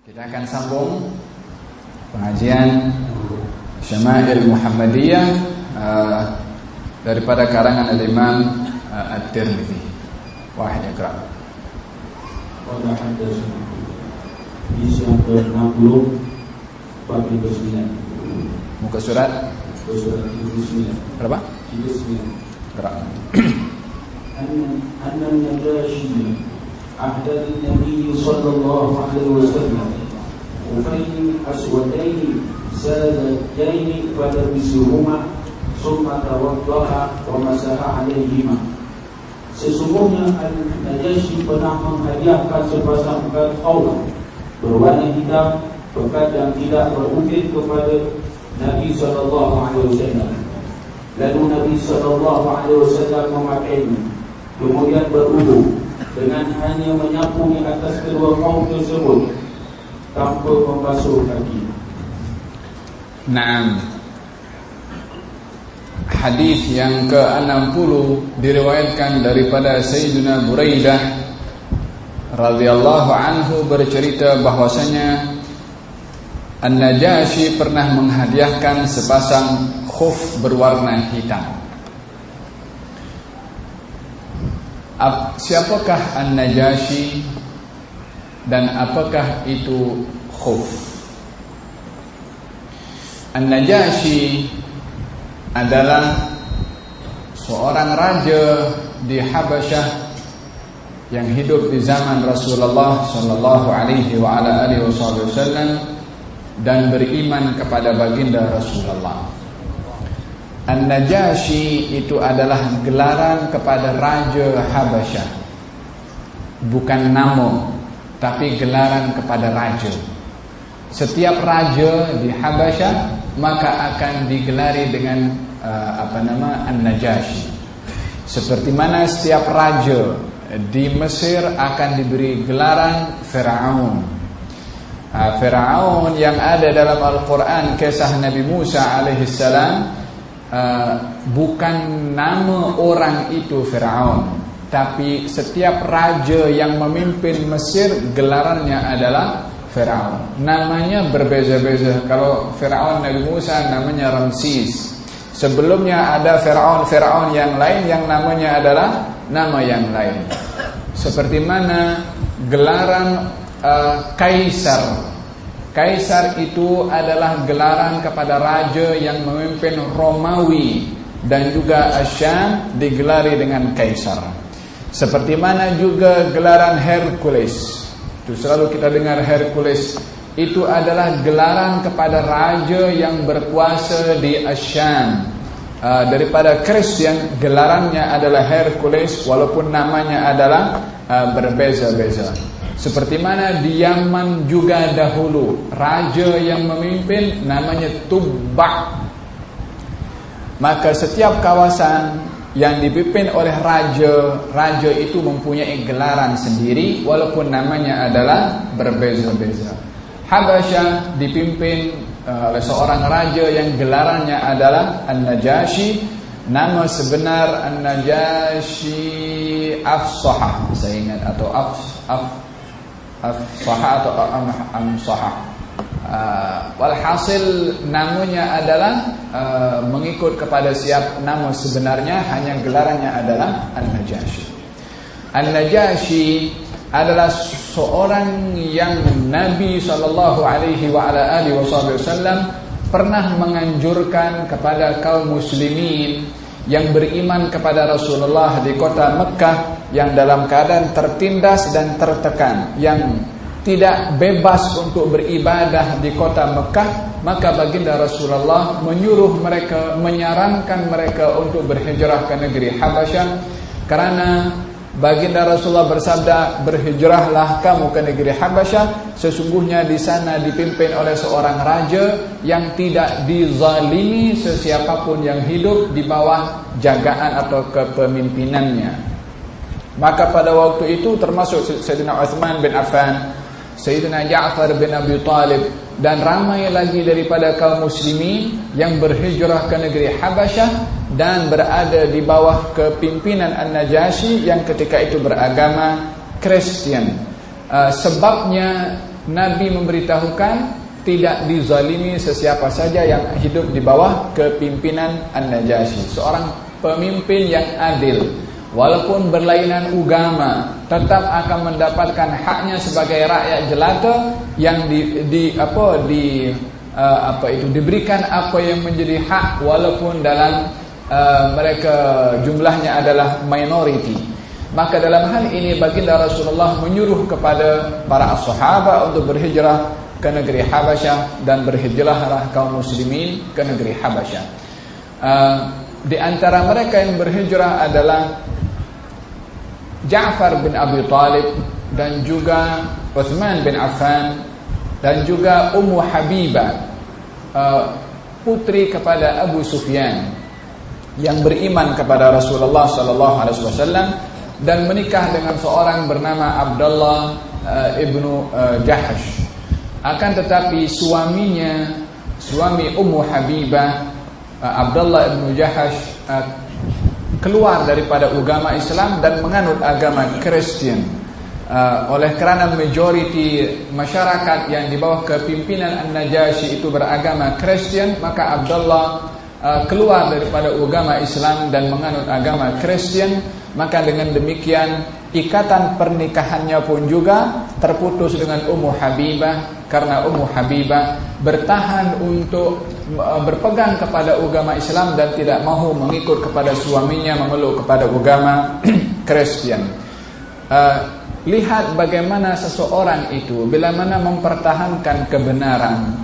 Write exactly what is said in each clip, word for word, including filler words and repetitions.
Kita akan sambung pengajian Syama'il Muhammadiyah uh, daripada karangan Al-Imam uh, At-Tirmidzi. Wahid Iqra. Pada hadis hadis yang ke enam puluh bab ke sembilan. Muka surat Surat tiga puluh sembilan. berapa? tiga puluh sembilan. Iqra. أن النجاشي أهدى للنبي صلى الله عليه وسلم خفين أسودين ساذجين فلبسهما ثم توضأ ومسح عليهما. Sesungguhnya An-Najasyi pernah menghadiahkan sepasang kain berwarna hitam pekat yang tidak berukir kepada Nabi sallallahu alaihi wasallam. Lalu Nabi sallallahu alaihi wasallam memakainya, kemudian berwudu dengan hanya menyapu di atas kedua kaum tersebut tanpa membasuh kaki. Naam. Hadis yang ke enam puluh diriwayatkan daripada Sayyidina Buraidah radhiyallahu anhu bercerita bahwasanya An-Najasyi pernah menghadiahkan sepasang khuf berwarna hitam. Siapakah An-Najasyi dan apakah itu khuf? An-Najasyi adalah seorang raja di Habasyah yang hidup di zaman Rasulullah sallallahu alaihi wa ala alihi wasallam dan beriman kepada baginda Rasulullah. An-Najasyi itu adalah gelaran kepada Raja Habasyah, bukan nama, tapi gelaran kepada raja. Setiap raja di Habasyah maka akan digelari dengan uh, apa nama An-Najasyi. Seperti mana setiap raja di Mesir akan diberi gelaran Firaun. uh, Firaun yang ada dalam Al-Quran, kisah Nabi Musa alaihissalam, Uh, bukan nama orang itu Firaun, tapi setiap raja yang memimpin Mesir gelarannya adalah Firaun. Namanya berbeza-beza. Kalau Firaun Nabi Musa namanya Ramses. Sebelumnya ada Firaun-Firaun yang lain yang namanya adalah nama yang lain. Seperti mana gelaran uh, Kaisar. Kaisar itu adalah gelaran kepada raja yang memimpin Romawi, dan juga Asyam digelari dengan Kaisar. Seperti mana juga gelaran Hercules. Itu selalu kita dengar Hercules. Itu adalah gelaran kepada raja yang berkuasa di Asyam. uh, Daripada Kristen gelarannya adalah Hercules, walaupun namanya adalah uh, berbeza-beza. Seperti mana di Yaman juga dahulu raja yang memimpin namanya Tubba. Maka setiap kawasan yang dipimpin oleh raja, raja itu mempunyai gelaran sendiri walaupun namanya adalah berbeza-beza. Habasyah dipimpin uh, oleh seorang raja yang gelarannya adalah An-Najasyi. Nama sebenar An-Najasyi Afsahah, saya ingat, atau Af Af Afsahah atau Amsahah. uh, Walhasil namanya adalah uh, mengikut kepada siap nama sebenarnya, hanya gelarannya adalah An-Najasyi. An-Najasyi adalah seorang yang Nabi sallallahu alaihi wa ala alihi wasallam pernah menganjurkan kepada kaum muslimin yang beriman kepada Rasulullah di kota Mekah, yang dalam keadaan tertindas dan tertekan, yang tidak bebas untuk beribadah di kota Mekah. Maka baginda Rasulullah menyuruh mereka, menyarankan mereka untuk berhijrah ke negeri Habasyah. Karena baginda Rasulullah bersabda, berhijrahlah kamu ke negeri Habasyah, sesungguhnya di sana dipimpin oleh seorang raja yang tidak dizalimi sesiapapun yang hidup di bawah jagaan atau kepemimpinannya. Maka pada waktu itu termasuk Sayyidina Uthman bin Affan, Sayyidina Ja'far bin Abi Talib, dan ramai lagi daripada kaum muslimin yang berhijrah ke negeri Habasyah dan berada di bawah kepimpinan An-Najasyi yang ketika itu beragama Kristen. Uh, sebabnya Nabi memberitahukan tidak dizalimi sesiapa saja yang hidup di bawah kepimpinan An-Najasyi, seorang pemimpin yang adil. Walaupun berlainan agama, tetap akan mendapatkan haknya sebagai rakyat jelata yang di, di apa di uh, apa itu diberikan apa yang menjadi hak, walaupun dalam uh, mereka jumlahnya adalah minority. Maka dalam hal ini baginda Rasulullah menyuruh kepada para sahabat untuk berhijrah ke negeri Habasyah, dan berhijrahlah kaum muslimin ke negeri Habasyah. Uh, di antara mereka yang berhijrah adalah Ja'far bin Abi Talib, dan juga Uthman bin Affan, dan juga Ummu Habibah, uh, putri kepada Abu Sufyan, yang beriman kepada Rasulullah sallallahu alaihi wasallam dan menikah dengan seorang bernama Abdullah uh, ibnu uh, Jahash. Akan tetapi suaminya, suami Ummu Habibah, uh, Abdullah ibnu Jahash, uh, keluar daripada agama Islam dan menganut agama Kristen. Uh, oleh kerana majoriti masyarakat yang di bawah kepimpinan An-Najasyi itu beragama Kristen, maka Abdullah uh, keluar daripada agama Islam dan menganut agama Kristen. Maka dengan demikian ikatan pernikahannya pun juga terputus dengan Ummu Habibah, karena Ummu Habibah bertahan untuk uh, berpegang kepada agama Islam dan tidak mahu mengikut kepada suaminya memeluk kepada agama Kristen. Uh, lihat bagaimana seseorang itu bila mana mempertahankan kebenaran,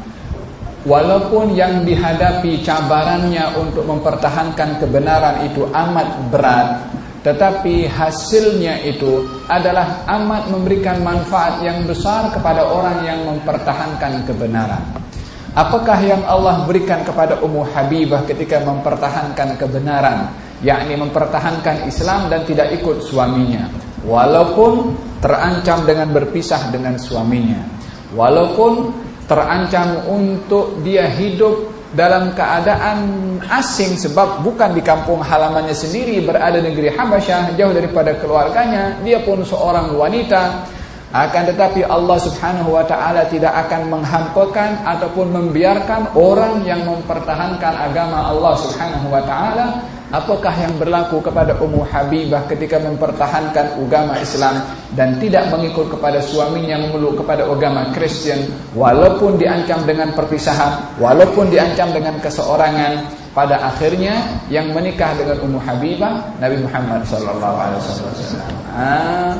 walaupun yang dihadapi cabarannya untuk mempertahankan kebenaran itu amat berat, tetapi hasilnya itu adalah amat memberikan manfaat yang besar kepada orang yang mempertahankan kebenaran. Apakah yang Allah berikan kepada Ummu Habibah ketika mempertahankan kebenaran, yakni mempertahankan Islam dan tidak ikut suaminya, walaupun terancam dengan berpisah dengan suaminya, walaupun terancam untuk dia hidup dalam keadaan asing, sebab bukan di kampung halamannya sendiri, berada di negeri Habasyah, jauh daripada keluarganya, dia pun seorang wanita. Akan tetapi Allah subhanahu wa ta'ala tidak akan menghampakan ataupun membiarkan orang yang mempertahankan agama Allah subhanahu wa ta'ala. Apakah yang berlaku kepada Ummu Habibah ketika mempertahankan agama Islam dan tidak mengikut kepada suaminya memeluk kepada agama Kristen, walaupun diancam dengan perpisahan, walaupun diancam dengan keseorangan, pada akhirnya yang menikah dengan Ummu Habibah Nabi Muhammad sallallahu alaihi wasallam. Ah,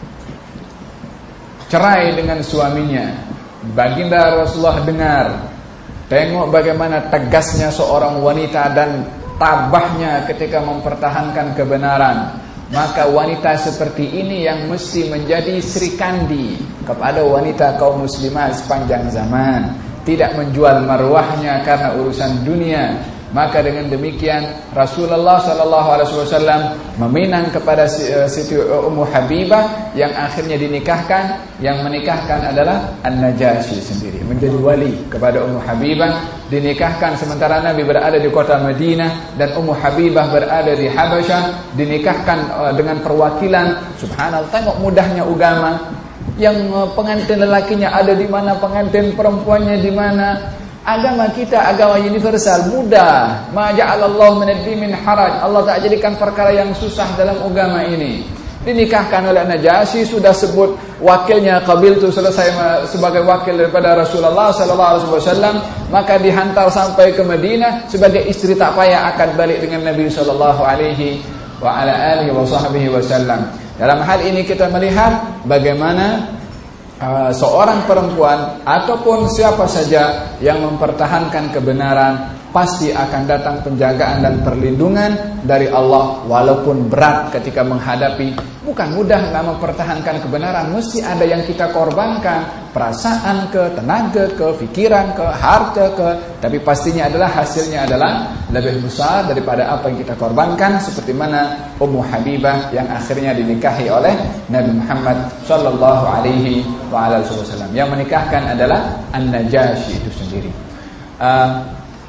cerai dengan suaminya. Baginda Rasulullah dengar, tengok bagaimana tegasnya seorang wanita dan tabahnya ketika mempertahankan kebenaran. Maka wanita seperti ini yang mesti menjadi Sri Kandi kepada wanita kaum muslimah sepanjang zaman, tidak menjual marwahnya karena urusan dunia. Maka dengan demikian Rasulullah sallallahu alaihi wasallam meminang kepada Siti Ummu Habibah yang akhirnya dinikahkan. Yang menikahkan adalah An-Najasyi sendiri, menjadi wali kepada Ummu Habibah. Dinikahkan sementara Nabi berada di kota Madinah dan Ummu Habibah berada di Habasyah. Dinikahkan dengan perwakilan. Subhanallah, tengok mudahnya agama. Yang pengantin lelakinya ada di mana, pengantin perempuannya di mana. Agama kita agama universal, mudah. Ma ja'alallahu minad-din min haraj. Allah tak jadikan perkara yang susah dalam agama ini. Dinikahkan oleh Najasyi, sudah sebut wakilnya Qabil itu selesai sebagai wakil daripada Rasulullah sallallahu alaihi wasallam, maka dihantar sampai ke Madinah sebagai istri tak payah akad balik dengan Nabi sallallahu alaihi wa ala alihi wa sahbihi wasallam. Dalam hal ini kita melihat bagaimana Uh, seorang perempuan ataupun siapa saja yang mempertahankan kebenaran pasti akan datang penjagaan dan perlindungan dari Allah, walaupun berat ketika menghadapi. Bukan mudah nggak mempertahankan kebenaran, mesti ada yang kita korbankan, perasaan ke, tenaga ke, pikiran ke, harta ke, tapi pastinya adalah hasilnya adalah lebih besar daripada apa yang kita korbankan, seperti mana Ummu Habibah yang akhirnya dinikahi oleh Nabi Muhammad sallallahu alaihi wasallam. Yang menikahkan adalah An-Najasyi itu sendiri. uh,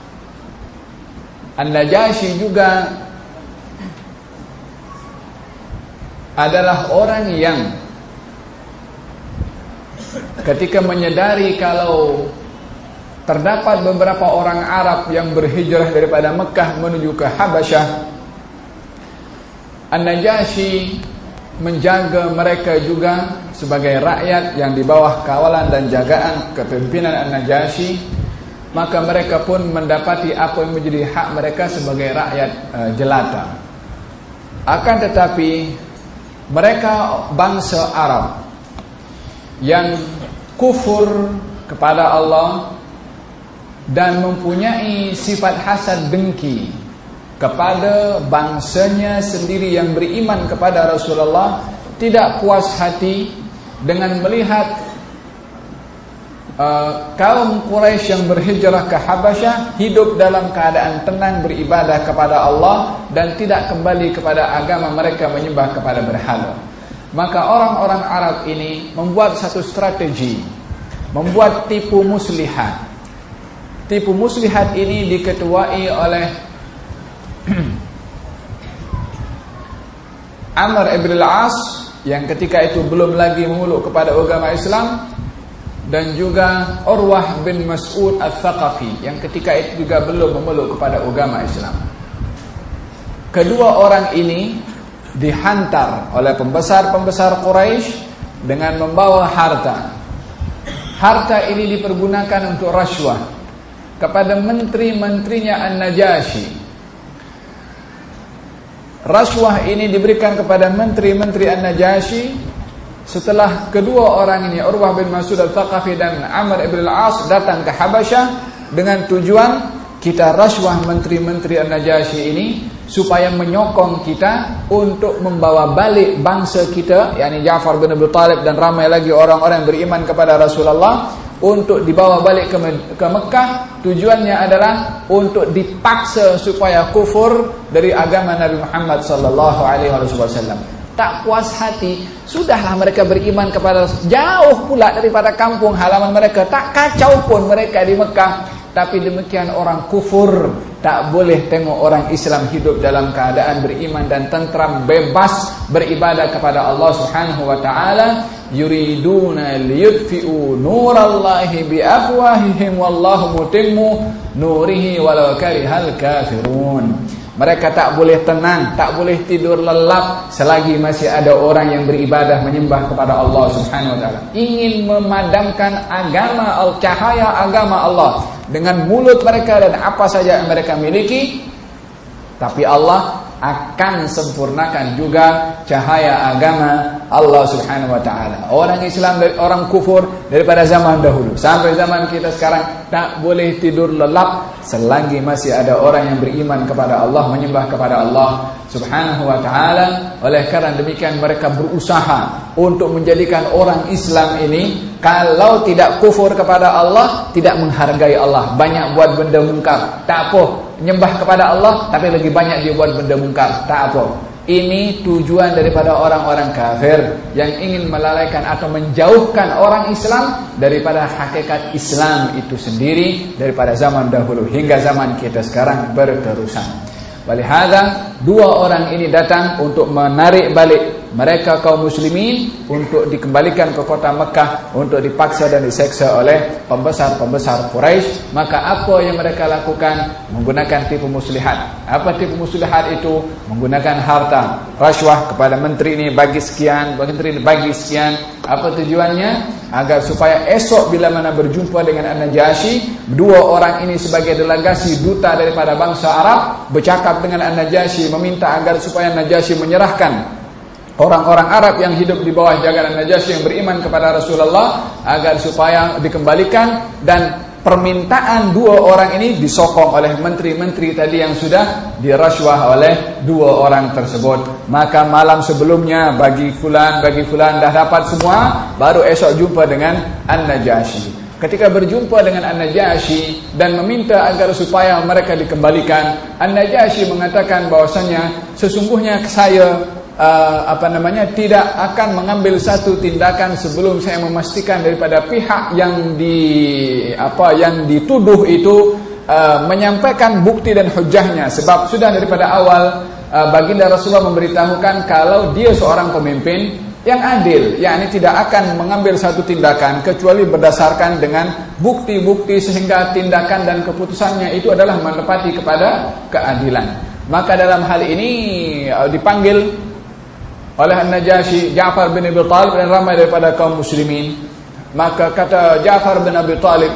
An-Najasyi juga adalah orang yang ketika menyadari kalau terdapat beberapa orang Arab yang berhijrah daripada Mekah menuju ke Habasyah, An-Najasyi menjaga mereka juga sebagai rakyat yang di bawah kawalan dan jagaan kepemimpinan An-Najasyi. Maka mereka pun mendapati apa yang menjadi hak mereka sebagai rakyat uh, jelata. Akan tetapi mereka bangsa Arab yang kufur kepada Allah dan mempunyai sifat hasad dengki kepada bangsanya sendiri yang beriman kepada Rasulullah, tidak puas hati dengan melihat uh, kaum Quraisy yang berhijrah ke Habasyah hidup dalam keadaan tenang beribadah kepada Allah dan tidak kembali kepada agama mereka menyembah kepada berhala. Maka orang-orang Arab ini membuat satu strategi, membuat tipu muslihat. Tipu muslihat ini diketuai oleh Amr ibn al-As yang ketika itu belum lagi memeluk kepada agama Islam, dan juga Urwah bin Mas'ud al-Thaqafi yang ketika itu juga belum memeluk kepada agama Islam. Kedua orang ini dihantar oleh pembesar-pembesar Quraisy dengan membawa harta. Harta ini dipergunakan untuk rashwah kepada menteri-menterinya An-Najasyi. Rashwah ini diberikan kepada menteri-menteri An-Najasyi setelah kedua orang ini, Urwah bin Mas'ud al-Thaqafi dan Amr ibn al-As, datang ke Habasyah dengan tujuan kita rashwah menteri-menteri An-Najasyi ini supaya menyokong kita untuk membawa balik bangsa kita, yakni Ja'far bin Abi Thalib dan ramai lagi orang-orang yang beriman kepada Rasulullah, untuk dibawa balik ke, ke Mekah. Tujuannya adalah untuk dipaksa supaya kufur dari agama Nabi Muhammad sallallahu alaihi wasallam. Tak puas hati, sudahlah mereka beriman kepada, jauh pula daripada kampung halaman mereka, tak kacau pun mereka di Mekah. Tapi demikian orang kufur tak boleh tengok orang Islam hidup dalam keadaan beriman dan tentram, bebas beribadah kepada Allah Subhanahu wa taala. Yuriduna liyutfi'u nurallahi biafwahihim wallahu mutimmu nurihi walau karihal kafirun. Mereka tak boleh tenang, tak boleh tidur lelap selagi masih ada orang yang beribadah menyembah kepada Allah Subhanahu wa taala. Ingin memadamkan agama, cahaya agama Allah dengan mulut mereka dan apa saja yang mereka miliki, tapi Allah akan sempurnakan juga cahaya agama Allah Subhanahu wa taala. Orang Islam dari orang kufur daripada zaman dahulu sampai zaman kita sekarang tak boleh tidur lelap selagi masih ada orang yang beriman kepada Allah, menyembah kepada Allah Subhanahu wa taala. Oleh karena demikian mereka berusaha untuk menjadikan orang Islam ini kalau tidak kufur kepada Allah, tidak menghargai Allah, banyak buat benda mungkar, tak apa, menyembah kepada Allah tapi lagi banyak dia buat benda mungkar, tak apa. Ini tujuan daripada orang-orang kafir yang ingin melalaikan atau menjauhkan orang Islam daripada hakikat Islam itu sendiri, daripada zaman dahulu hingga zaman kita sekarang berterusan. Walihada dua orang ini datang untuk menarik balik mereka kaum muslimin untuk dikembalikan ke kota Mekah, untuk dipaksa dan diseksa oleh pembesar-pembesar Quraisy. Maka apa yang mereka lakukan? Menggunakan tipu muslihat. Apa tipu muslihat itu? Menggunakan harta rashwah kepada menteri ini bagi sekian, menteri ini bagi sekian. Apa tujuannya? Agar supaya esok bila mana berjumpa dengan An-Najasyi, dua orang ini sebagai delegasi duta daripada bangsa Arab bercakap dengan An-Najasyi, meminta agar supaya An-Najasyi menyerahkan orang-orang Arab yang hidup di bawah jagaan An-Najasyi yang beriman kepada Rasulullah agar supaya dikembalikan. Dan permintaan dua orang ini disokong oleh menteri-menteri tadi yang sudah dirashwah oleh dua orang tersebut. Maka malam sebelumnya bagi fulan, bagi fulan dah dapat semua, baru esok jumpa dengan An-Najasyi. Ketika berjumpa dengan An-Najasyi dan meminta agar supaya mereka dikembalikan, An-Najasyi mengatakan bahwasanya sesungguhnya saya Uh, apa namanya tidak akan mengambil satu tindakan sebelum saya memastikan daripada pihak yang di apa yang dituduh itu uh, menyampaikan bukti dan hujahnya. Sebab sudah daripada awal uh, baginda Rasulullah memberitahukan kalau dia seorang pemimpin, yang adil, yakni tidak akan mengambil satu tindakan kecuali berdasarkan dengan bukti-bukti sehingga tindakan dan keputusannya itu adalah menepati kepada keadilan. Maka dalam hal ini dipanggil oleh An-Najasyi Ja'far bin Abi Thalib dan ramai daripada kaum muslimin. Maka kata Ja'far bin Abi Thalib,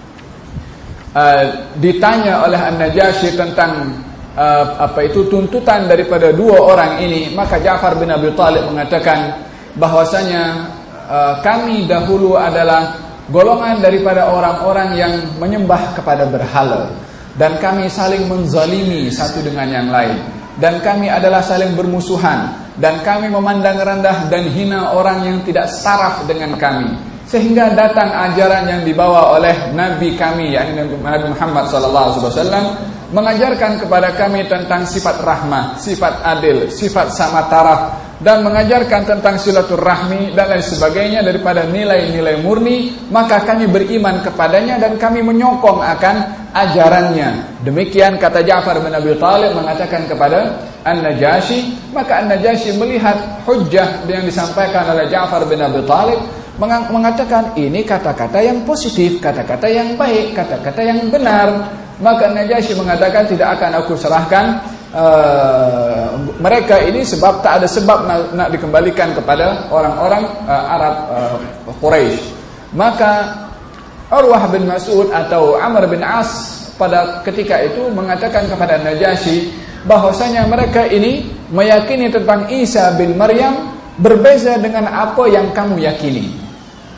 uh, ditanya oleh An-Najasyi tentang uh, apa itu tuntutan daripada dua orang ini, maka Ja'far bin Abi Thalib mengatakan bahwasanya uh, kami dahulu adalah golongan daripada orang-orang yang menyembah kepada berhala, dan kami saling menzalimi satu dengan yang lain, dan kami adalah saling bermusuhan, dan kami memandang rendah dan hina orang yang tidak setaraf dengan kami, sehingga datang ajaran yang dibawa oleh Nabi kami, yakni Nabi Muhammad sallallahu alaihi wasallam, mengajarkan kepada kami tentang sifat rahmah, sifat adil, sifat sama taraf, dan mengajarkan tentang silaturahmi dan lain sebagainya daripada nilai-nilai murni. Maka kami beriman kepadanya dan kami menyokong akan ajarannya. Demikian kata Ja'far bin Abi Thalib mengatakan kepada An-Najasyi. Maka An-Najasyi melihat hujjah yang disampaikan oleh Ja'far bin Abi Thalib, mengatakan ini kata-kata yang positif, kata-kata yang baik, kata-kata yang benar. Maka An-Najasyi mengatakan tidak akan aku serahkan Uh, mereka ini sebab tak ada sebab nak, nak dikembalikan kepada orang-orang uh, Arab uh, Quraisy. Maka Urwah bin Mas'ud atau Amr bin As pada ketika itu mengatakan kepada Najasyi bahwasanya mereka ini meyakini tentang Isa bin Maryam berbeza dengan apa yang kamu yakini.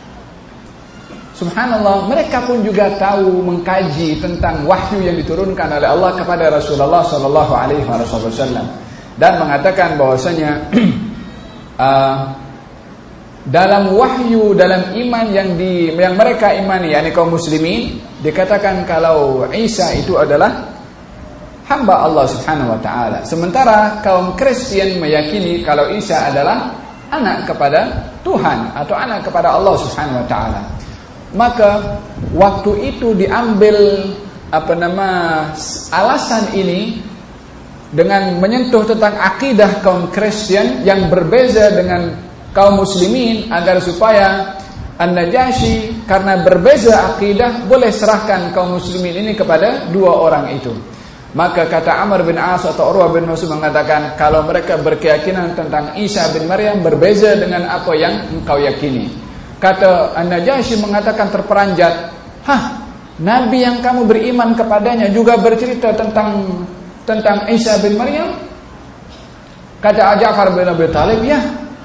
Subhanallah, mereka pun juga tahu mengkaji tentang wahyu yang diturunkan oleh Allah kepada Rasulullah sallallahu alaihi wasallam, dan mengatakan bahwasanya uh, dalam wahyu, dalam iman yang di yang mereka imani, yakni kaum muslimin, dikatakan kalau Isa itu adalah hamba Allah Subhanahu wa taala. Sementara kaum Kristen meyakini kalau Isa adalah anak kepada Tuhan atau anak kepada Allah Subhanahu wa taala. Maka waktu itu diambil apa nama alasan ini dengan menyentuh tentang akidah kaum Kristen yang berbeza dengan kaum muslimin, agar supaya An-Najasyi karena berbeza akidah boleh serahkan kaum muslimin ini kepada dua orang itu. Maka kata Amr bin As atau Urwah bin Mas'ud mengatakan kalau mereka berkeyakinan tentang Isa bin Maryam berbeza dengan apa yang engkau yakini. Kata An-Najasyi mengatakan terperanjat, hah, Nabi yang kamu beriman kepadanya juga bercerita tentang tentang Isa bin Maryam? Kata Ja'far bin Abi Thalib, ya.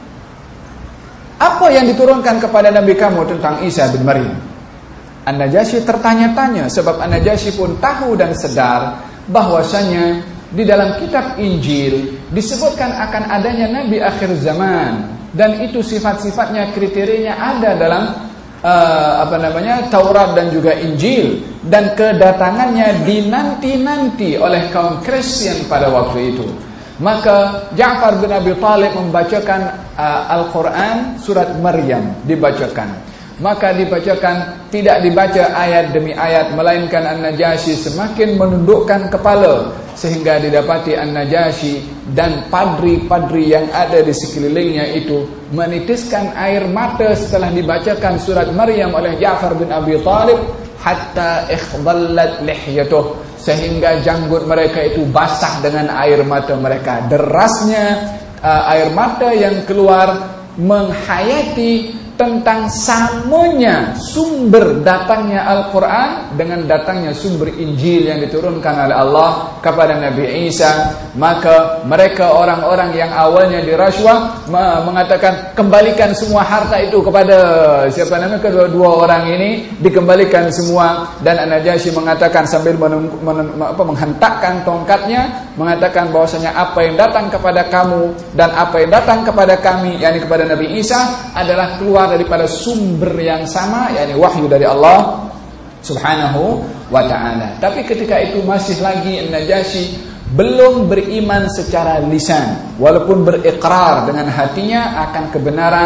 Apa yang diturunkan kepada Nabi kamu tentang Isa bin Maryam? An-Najasyi tertanya-tanya, sebab An-Najasyi pun tahu dan sadar bahwasanya di dalam kitab Injil disebutkan akan adanya Nabi akhir zaman. Dan itu sifat-sifatnya, kriterianya ada dalam uh, apa namanya Taurat dan juga Injil, dan kedatangannya dinanti-nanti oleh kaum Kristen pada waktu itu. Maka Ja'far bin Abi Thalib membacakan uh, Al-Quran surat Maryam dibacakan. Maka dibacakan, tidak dibaca ayat demi ayat, melainkan An-Najasyi semakin menundukkan kepala, sehingga didapati An-Najasyi dan padri-padri yang ada di sekelilingnya itu menitiskan air mata setelah dibacakan surat Maryam oleh Ja'far bin Abi Thalib, hatta ikhdallat lihyatuh, sehingga janggut mereka itu basah dengan air mata mereka. Derasnya uh, air mata yang keluar menghayati tentang samanya sumber datangnya Al-Quran dengan datangnya sumber Injil yang diturunkan oleh Allah kepada Nabi Isa. Maka mereka orang-orang yang awalnya dirasuah mengatakan kembalikan semua harta itu kepada siapa namanya kedua-dua orang ini, dikembalikan semua. Dan An-Najasyi mengatakan sambil menung, men, apa, menghentakkan tongkatnya, mengatakan bahwasanya apa yang datang kepada kamu dan apa yang datang kepada kami, yakni kepada Nabi Isa, adalah keluar daripada sumber yang sama, yakni wahyu dari Allah Subhanahu wa ta'ala. Tapi ketika itu masih lagi An-Najasyi belum beriman secara lisan, walaupun berikrar dengan hatinya akan kebenaran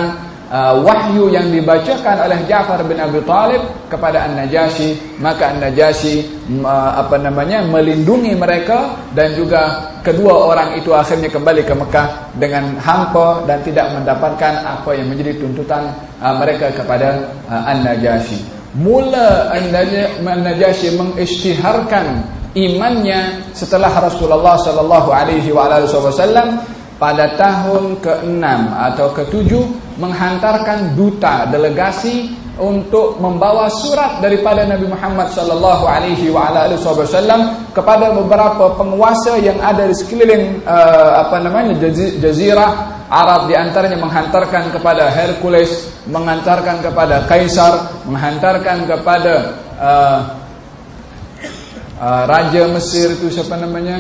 uh, wahyu yang dibacakan oleh Ja'far bin Abi Talib kepada An-Najasyi, maka An-Najasyi uh, apa namanya melindungi mereka, dan juga kedua orang itu akhirnya kembali ke Mekah dengan hampa dan tidak mendapatkan apa yang menjadi tuntutan uh, mereka kepada uh, An-Najasyi. Mula An-Najasyi mengisytiharkan imannya setelah Rasulullah sallallahu alaihi wasallam pada tahun keenam atau ketujuh menghantarkan duta delegasi untuk membawa surat daripada Nabi Muhammad sallallahu alaihi wasallam kepada beberapa penguasa yang ada di sekeliling uh, apa namanya jazirah Arab, di antaranya menghantarkan kepada Hercules, menghantarkan kepada Kaisar, menghantarkan kepada uh, uh, Raja Mesir itu siapa namanya?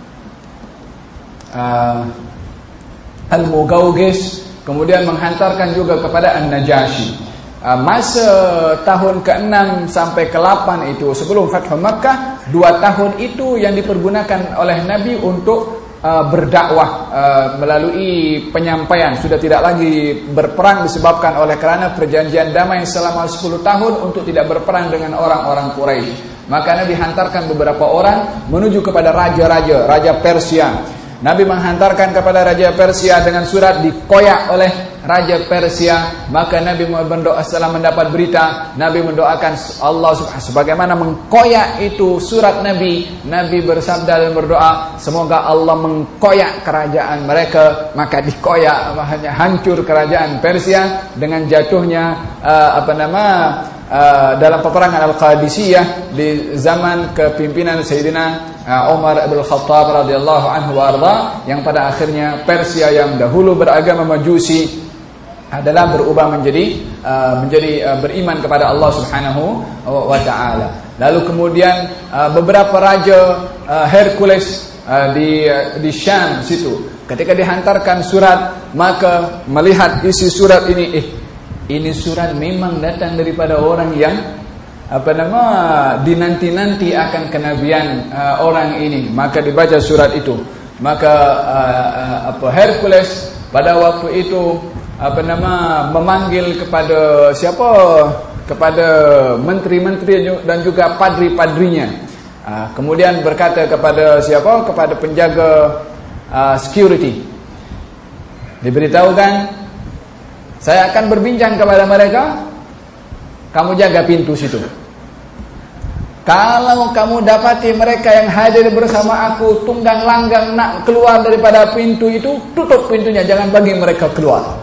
Uh, Al-Mughawqis, kemudian menghantarkan juga kepada An-Najasyi. Uh, masa tahun keenam sampai ke lapan itu sebelum Fathu Makkah, dua tahun itu yang dipergunakan oleh Nabi untuk uh, berdakwah uh, melalui penyampaian. Sudah tidak lagi berperang disebabkan oleh kerana perjanjian damai selama sepuluh tahun untuk tidak berperang dengan orang-orang Quraisy. Maka Nabi hantarkan beberapa orang menuju kepada raja-raja, Raja Persia. Nabi menghantarkan kepada Raja Persia dengan surat, dikoyak oleh Raja Persia. Maka Nabi berdoa, setelah mendapat berita, Nabi mendoakan Allah subhanahu, sebagaimana mengkoyak itu surat Nabi. Nabi bersabda dan berdoa, semoga Allah mengkoyak kerajaan mereka. Maka dikoyak, hanya hancur kerajaan Persia dengan jatuhnya uh, apa nama uh, dalam peperangan Al-Qadisiyah di zaman kepimpinan Sayyidina Umar bin Khattab radhiyallahu anhu warda, yang pada akhirnya Persia yang dahulu beragama Majusi adalah berubah menjadi uh, menjadi uh, beriman kepada Allah Subhanahu wa taala. Lalu kemudian uh, beberapa raja uh, Hercules uh, di uh, di Syam situ, ketika dihantarkan surat, maka melihat isi surat ini, eh ini surat memang datang daripada orang yang apa nama dinanti-nanti akan kenabian uh, orang ini. Maka dibaca surat itu, maka uh, uh, apa Hercules pada waktu itu apa nama memanggil kepada siapa, kepada menteri-menteri dan juga padri-padrinya. Uh, kemudian berkata kepada siapa, kepada penjaga uh, security, diberitahukan, saya akan berbincang kepada mereka, kamu jaga pintu situ. Kalau kamu dapati mereka yang hadir bersama aku tunggang langgang nak keluar daripada pintu itu, tutup pintunya, jangan bagi mereka keluar.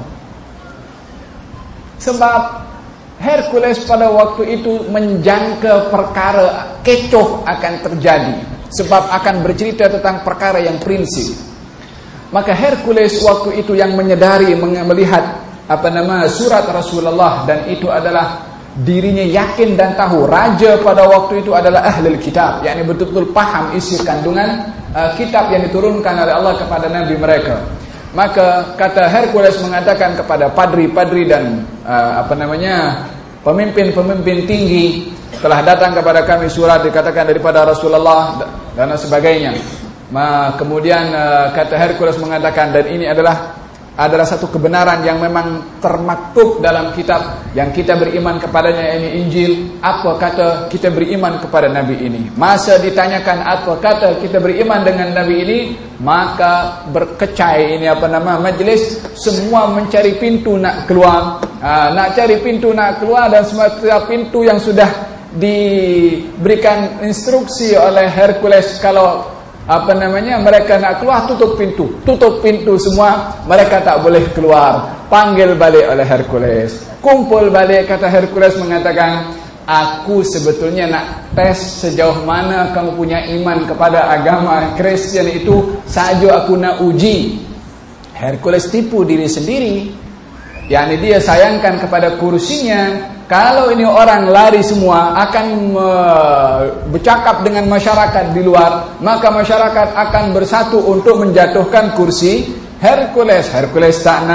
Sebab Hercules pada waktu itu menjangka perkara kecoh akan terjadi, sebab akan bercerita tentang perkara yang prinsip. Maka Hercules waktu itu yang menyedari, melihat apa nama surat Rasulullah, dan itu adalah dirinya yakin dan tahu raja pada waktu itu adalah ahli kitab, yakni betul-betul paham isi kandungan uh, kitab yang diturunkan oleh Allah kepada nabi mereka. Maka kata Hercules mengatakan kepada padri-padri dan uh, apa namanya pemimpin-pemimpin tinggi, telah datang kepada kami surat dikatakan daripada Rasulullah dan sebagainya. Ma, kemudian uh, kata Hercules mengatakan, dan ini adalah adalah satu kebenaran yang memang termaktub dalam kitab yang kita beriman kepadanya, ini Injil. Apa kata kita beriman kepada Nabi ini? Masa ditanyakan apa kata kita beriman dengan Nabi ini, maka berkecai ini apa nama majlis, semua mencari pintu nak keluar, ha, nak cari pintu nak keluar, dan semua pintu yang sudah diberikan instruksi oleh Hercules, kalau apa namanya mereka nak keluar, tutup pintu, tutup pintu semua, mereka tak boleh keluar. Panggil balik oleh Hercules, kumpul balik. Kata Hercules mengatakan, aku sebetulnya nak tes sejauh mana kamu punya iman kepada agama Kristen itu saja, aku nak uji. Hercules tipu diri sendiri, yakni dia sayangkan kepada kursinya. Kalau ini orang lari semua akan uh, bercakap dengan masyarakat di luar, maka masyarakat akan bersatu untuk menjatuhkan kursi Hercules. Hercules tak nak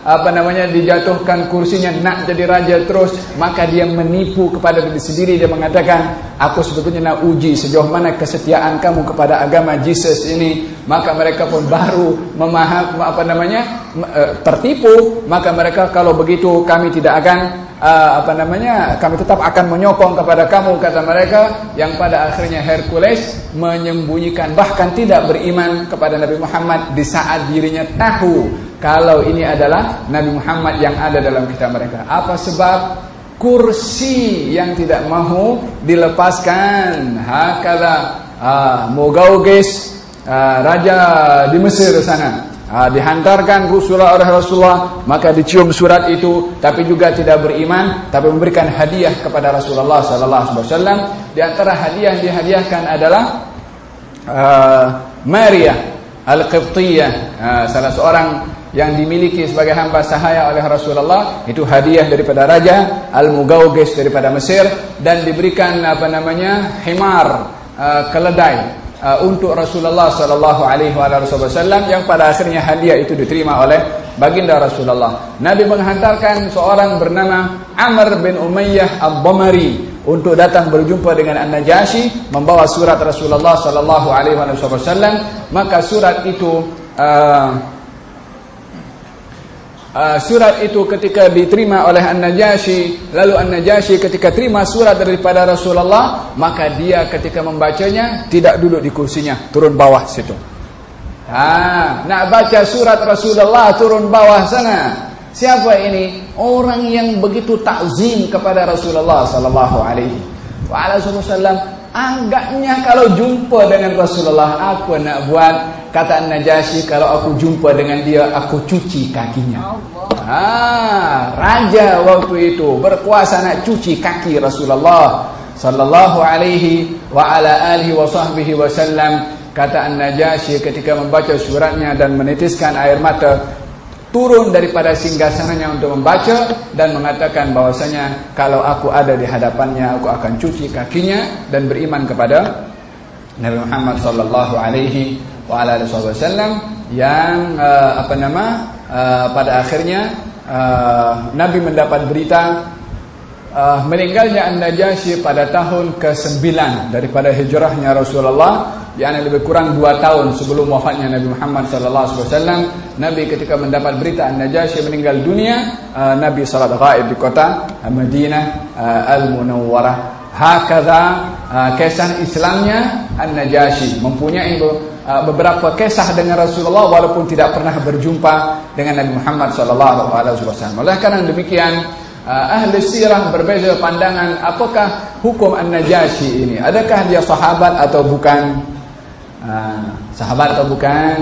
apa namanya dijatuhkan kursinya nak jadi raja terus, maka dia menipu kepada diri sendiri. Dia mengatakan, aku sebetulnya nak uji sejauh mana kesetiaan kamu kepada agama Jesus ini. Maka mereka pun baru memaham apa namanya tertipu. Maka mereka, kalau begitu kami tidak akan Uh, apa namanya kami tetap akan menyokong kepada kamu, kata mereka. Yang pada akhirnya Hercules menyembunyikan, bahkan tidak beriman kepada Nabi Muhammad di saat dirinya tahu kalau ini adalah Nabi Muhammad yang ada dalam kitab mereka. Apa sebab? Kursi yang tidak mahu dilepaskan. Hakala uh, Mogauges, uh, raja di Mesir sana, Ha, dihantarkan Rasulullah oleh Rasulullah, maka dicium surat itu, tapi juga tidak beriman, tapi memberikan hadiah kepada Rasulullah sallallahu alaihi wasallam. Di antara hadiah yang dihadiahkan adalah uh, Maria Al-Qibtiyah, uh, salah seorang yang dimiliki sebagai hamba sahaya oleh Rasulullah. Itu hadiah daripada Raja Al-Mugawqis daripada Mesir, dan diberikan apa namanya himar, uh, keledai Uh, untuk Rasulullah sallallahu alaihi wasallam, yang pada akhirnya hadiah itu diterima oleh baginda Rasulullah. Nabi menghantarkan seorang bernama Amr bin Umayyah Ad-Damari untuk datang berjumpa dengan An-Najasyi, membawa surat Rasulullah sallallahu alaihi wasallam. Maka surat itu uh, Uh, surat itu ketika diterima oleh An-Najasyi, lalu An-Najasyi ketika terima surat daripada Rasulullah, maka dia ketika membacanya tidak duduk di kursinya, turun bawah situ. Ha, nak baca surat Rasulullah turun bawah sana. Siapa ini? Orang yang begitu takzim kepada Rasulullah sallallahu alaihi wasallam. Agaknya kalau jumpa dengan Rasulullah, apa nak buat? Kata An-Najasyi, kalau aku jumpa dengan dia, aku cuci kakinya. Ah, raja waktu itu berkuasa nak cuci kaki Rasulullah sallallahu alaihi wa ala alihi wa sahbihi wasallam. Kata An-Najasyi ketika membaca suratnya dan menitiskan air mata, turun daripada singgasananya untuk membaca dan mengatakan bahwasanya kalau aku ada di hadapannya, aku akan cuci kakinya dan beriman kepada Nabi Muhammad sallallahu alaihi wa ala alihi wasallam. Yang uh, apa nama uh, pada akhirnya uh, Nabi mendapat berita uh, meninggalnya An-Najasyi pada tahun kesembilan daripada hijrahnya Rasulullah, yang lebih kurang dua tahun sebelum wafatnya Nabi Muhammad sallallahu alaihi wasallam. Nabi ketika mendapat berita An-Najasyi meninggal dunia, uh, Nabi salat ghaib di kota Madinah uh, Al-Munawwarah. Hakadha uh, kisah Islamnya An-Najasyi, mempunyai uh, beberapa kisah dengan Rasulullah walaupun tidak pernah berjumpa dengan Nabi Muhammad sallallahu alaihi wasallam. Oleh karena demikian, uh, ahli sirah berbeza pandangan apakah hukum An-Najasyi ini. Adakah dia sahabat atau bukan? Uh, sahabat atau bukan?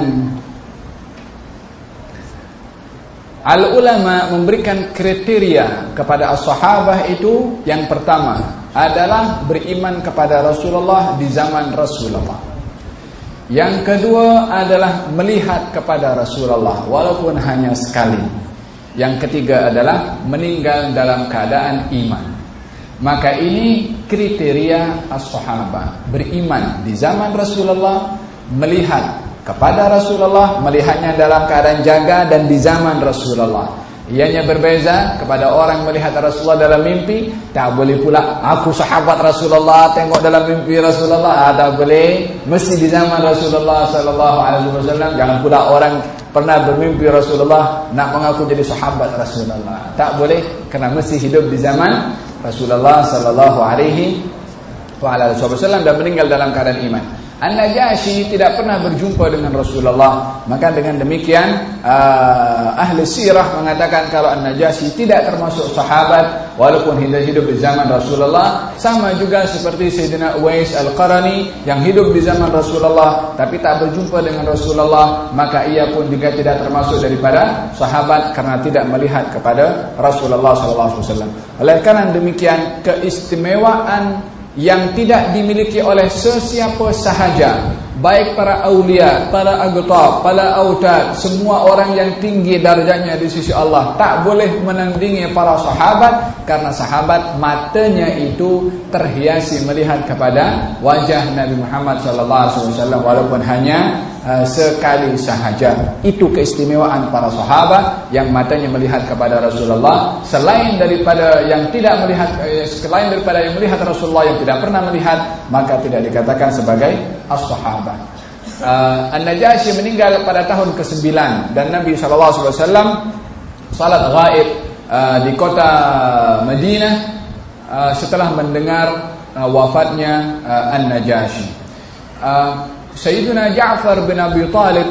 Al-ulama memberikan kriteria kepada as-sahabah itu. Yang pertama adalah beriman kepada Rasulullah di zaman Rasulullah. Yang kedua adalah melihat kepada Rasulullah walaupun hanya sekali. Yang ketiga adalah meninggal dalam keadaan iman. Maka ini kriteria as-sahabah, beriman di zaman Rasulullah, melihat kepada Rasulullah, melihatnya dalam keadaan jaga dan di zaman Rasulullah. Ianya berbeza kepada orang melihat Rasulullah dalam mimpi. Tak boleh pula aku sahabat Rasulullah tengok dalam mimpi Rasulullah. Tak boleh, mesti di zaman Rasulullah sallallahu alaihi wasallam. Jangan pula orang pernah bermimpi Rasulullah nak mengaku jadi sahabat Rasulullah. Tak boleh, kerana mesti hidup di zaman Rasulullah sallallahu alaihi wasallam dan meninggal dalam keadaan iman. An-Najasyi tidak pernah berjumpa dengan Rasulullah. Maka dengan demikian uh, ahli sirah mengatakan kalau An-Najasyi tidak termasuk sahabat walaupun hidup di zaman Rasulullah. Sama juga seperti Sayyidina Uwais Al-Qarani yang hidup di zaman Rasulullah tapi tak berjumpa dengan Rasulullah, maka ia pun juga tidak termasuk daripada sahabat karena tidak melihat kepada Rasulullah sallallahu alaihi wasallam. Oleh karena demikian, keistimewaan yang tidak dimiliki oleh sesiapa sahaja, baik para aulia, para agtab, para autad, semua orang yang tinggi darjatnya di sisi Allah, tak boleh menandingi para sahabat, karena sahabat matanya itu terhiasi melihat kepada wajah Nabi Muhammad sallallahu alaihi wasallam walaupun hanya uh, sekali sahaja. Itu keistimewaan para sahabat yang matanya melihat kepada Rasulullah, selain daripada yang tidak melihat, eh, selain daripada yang melihat Rasulullah yang tidak pernah melihat, maka tidak dikatakan sebagai as-sahabah. Uh, An-Najasyi meninggal pada tahun kesembilan dan Nabi shallallahu alaihi wasallam salat ghaib uh, di kota Madinah uh, setelah mendengar uh, wafatnya uh, An-Najasyi. Uh, Sayyidina Ja'far bin Abi Talib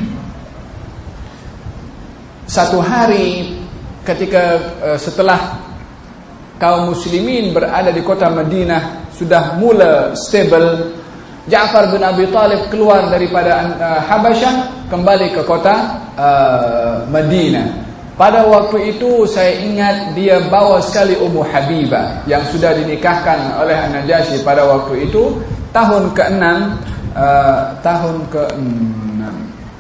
satu hari ketika uh, setelah kaum muslimin berada di kota Madinah sudah mula stable, Ja'far bin Abi Talib keluar daripada uh, Habasyah kembali ke kota uh, Madinah. Pada waktu itu saya ingat dia bawa sekali Ummu Habibah yang sudah dinikahkan oleh An-Najasyi pada waktu itu tahun keenam uh, tahun keenam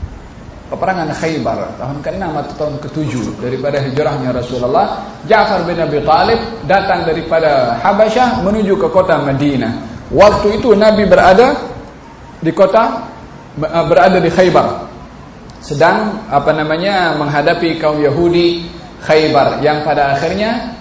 peperangan Khaybar, tahun keenam atau tahun ketujuh daripada hijrahnya Rasulullah. Ja'far bin Abi Talib datang daripada Habasyah menuju ke kota Madinah. Waktu itu Nabi berada di kota, berada di Khaybar, sedang apa namanya menghadapi kaum Yahudi Khaybar yang pada akhirnya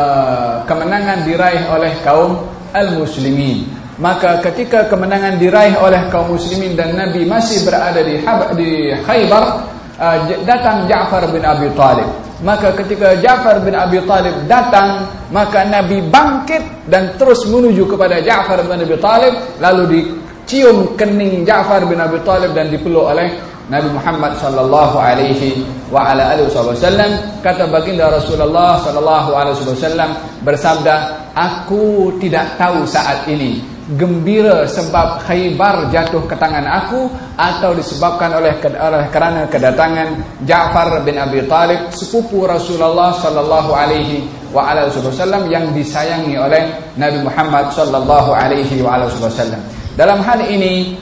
uh, kemenangan diraih oleh kaum al-muslimin. Maka ketika kemenangan diraih oleh kaum muslimin dan Nabi masih berada di Hab- di Khaybar, uh, datang Ja'far bin Abi Talib. Maka ketika Ja'far bin Abi Talib datang, maka Nabi bangkit dan terus menuju kepada Ja'far bin Abi Talib, lalu dicium kening Ja'far bin Abi Talib dan dipeluk oleh Nabi Muhammad sallallahu alaihi wa ala alihi wasallam. Kata baginda Rasulullah sallallahu alaihi wasallam bersabda, "Aku tidak tahu saat ini gembira sebab Khaybar jatuh ke tangan aku atau disebabkan oleh, oleh kerana kedatangan Ja'far bin Abi Talib, sepupu Rasulullah sallallahu alaihi wa ala wasallam yang disayangi oleh Nabi Muhammad sallallahu alaihi wa ala wasallam." Dalam hal ini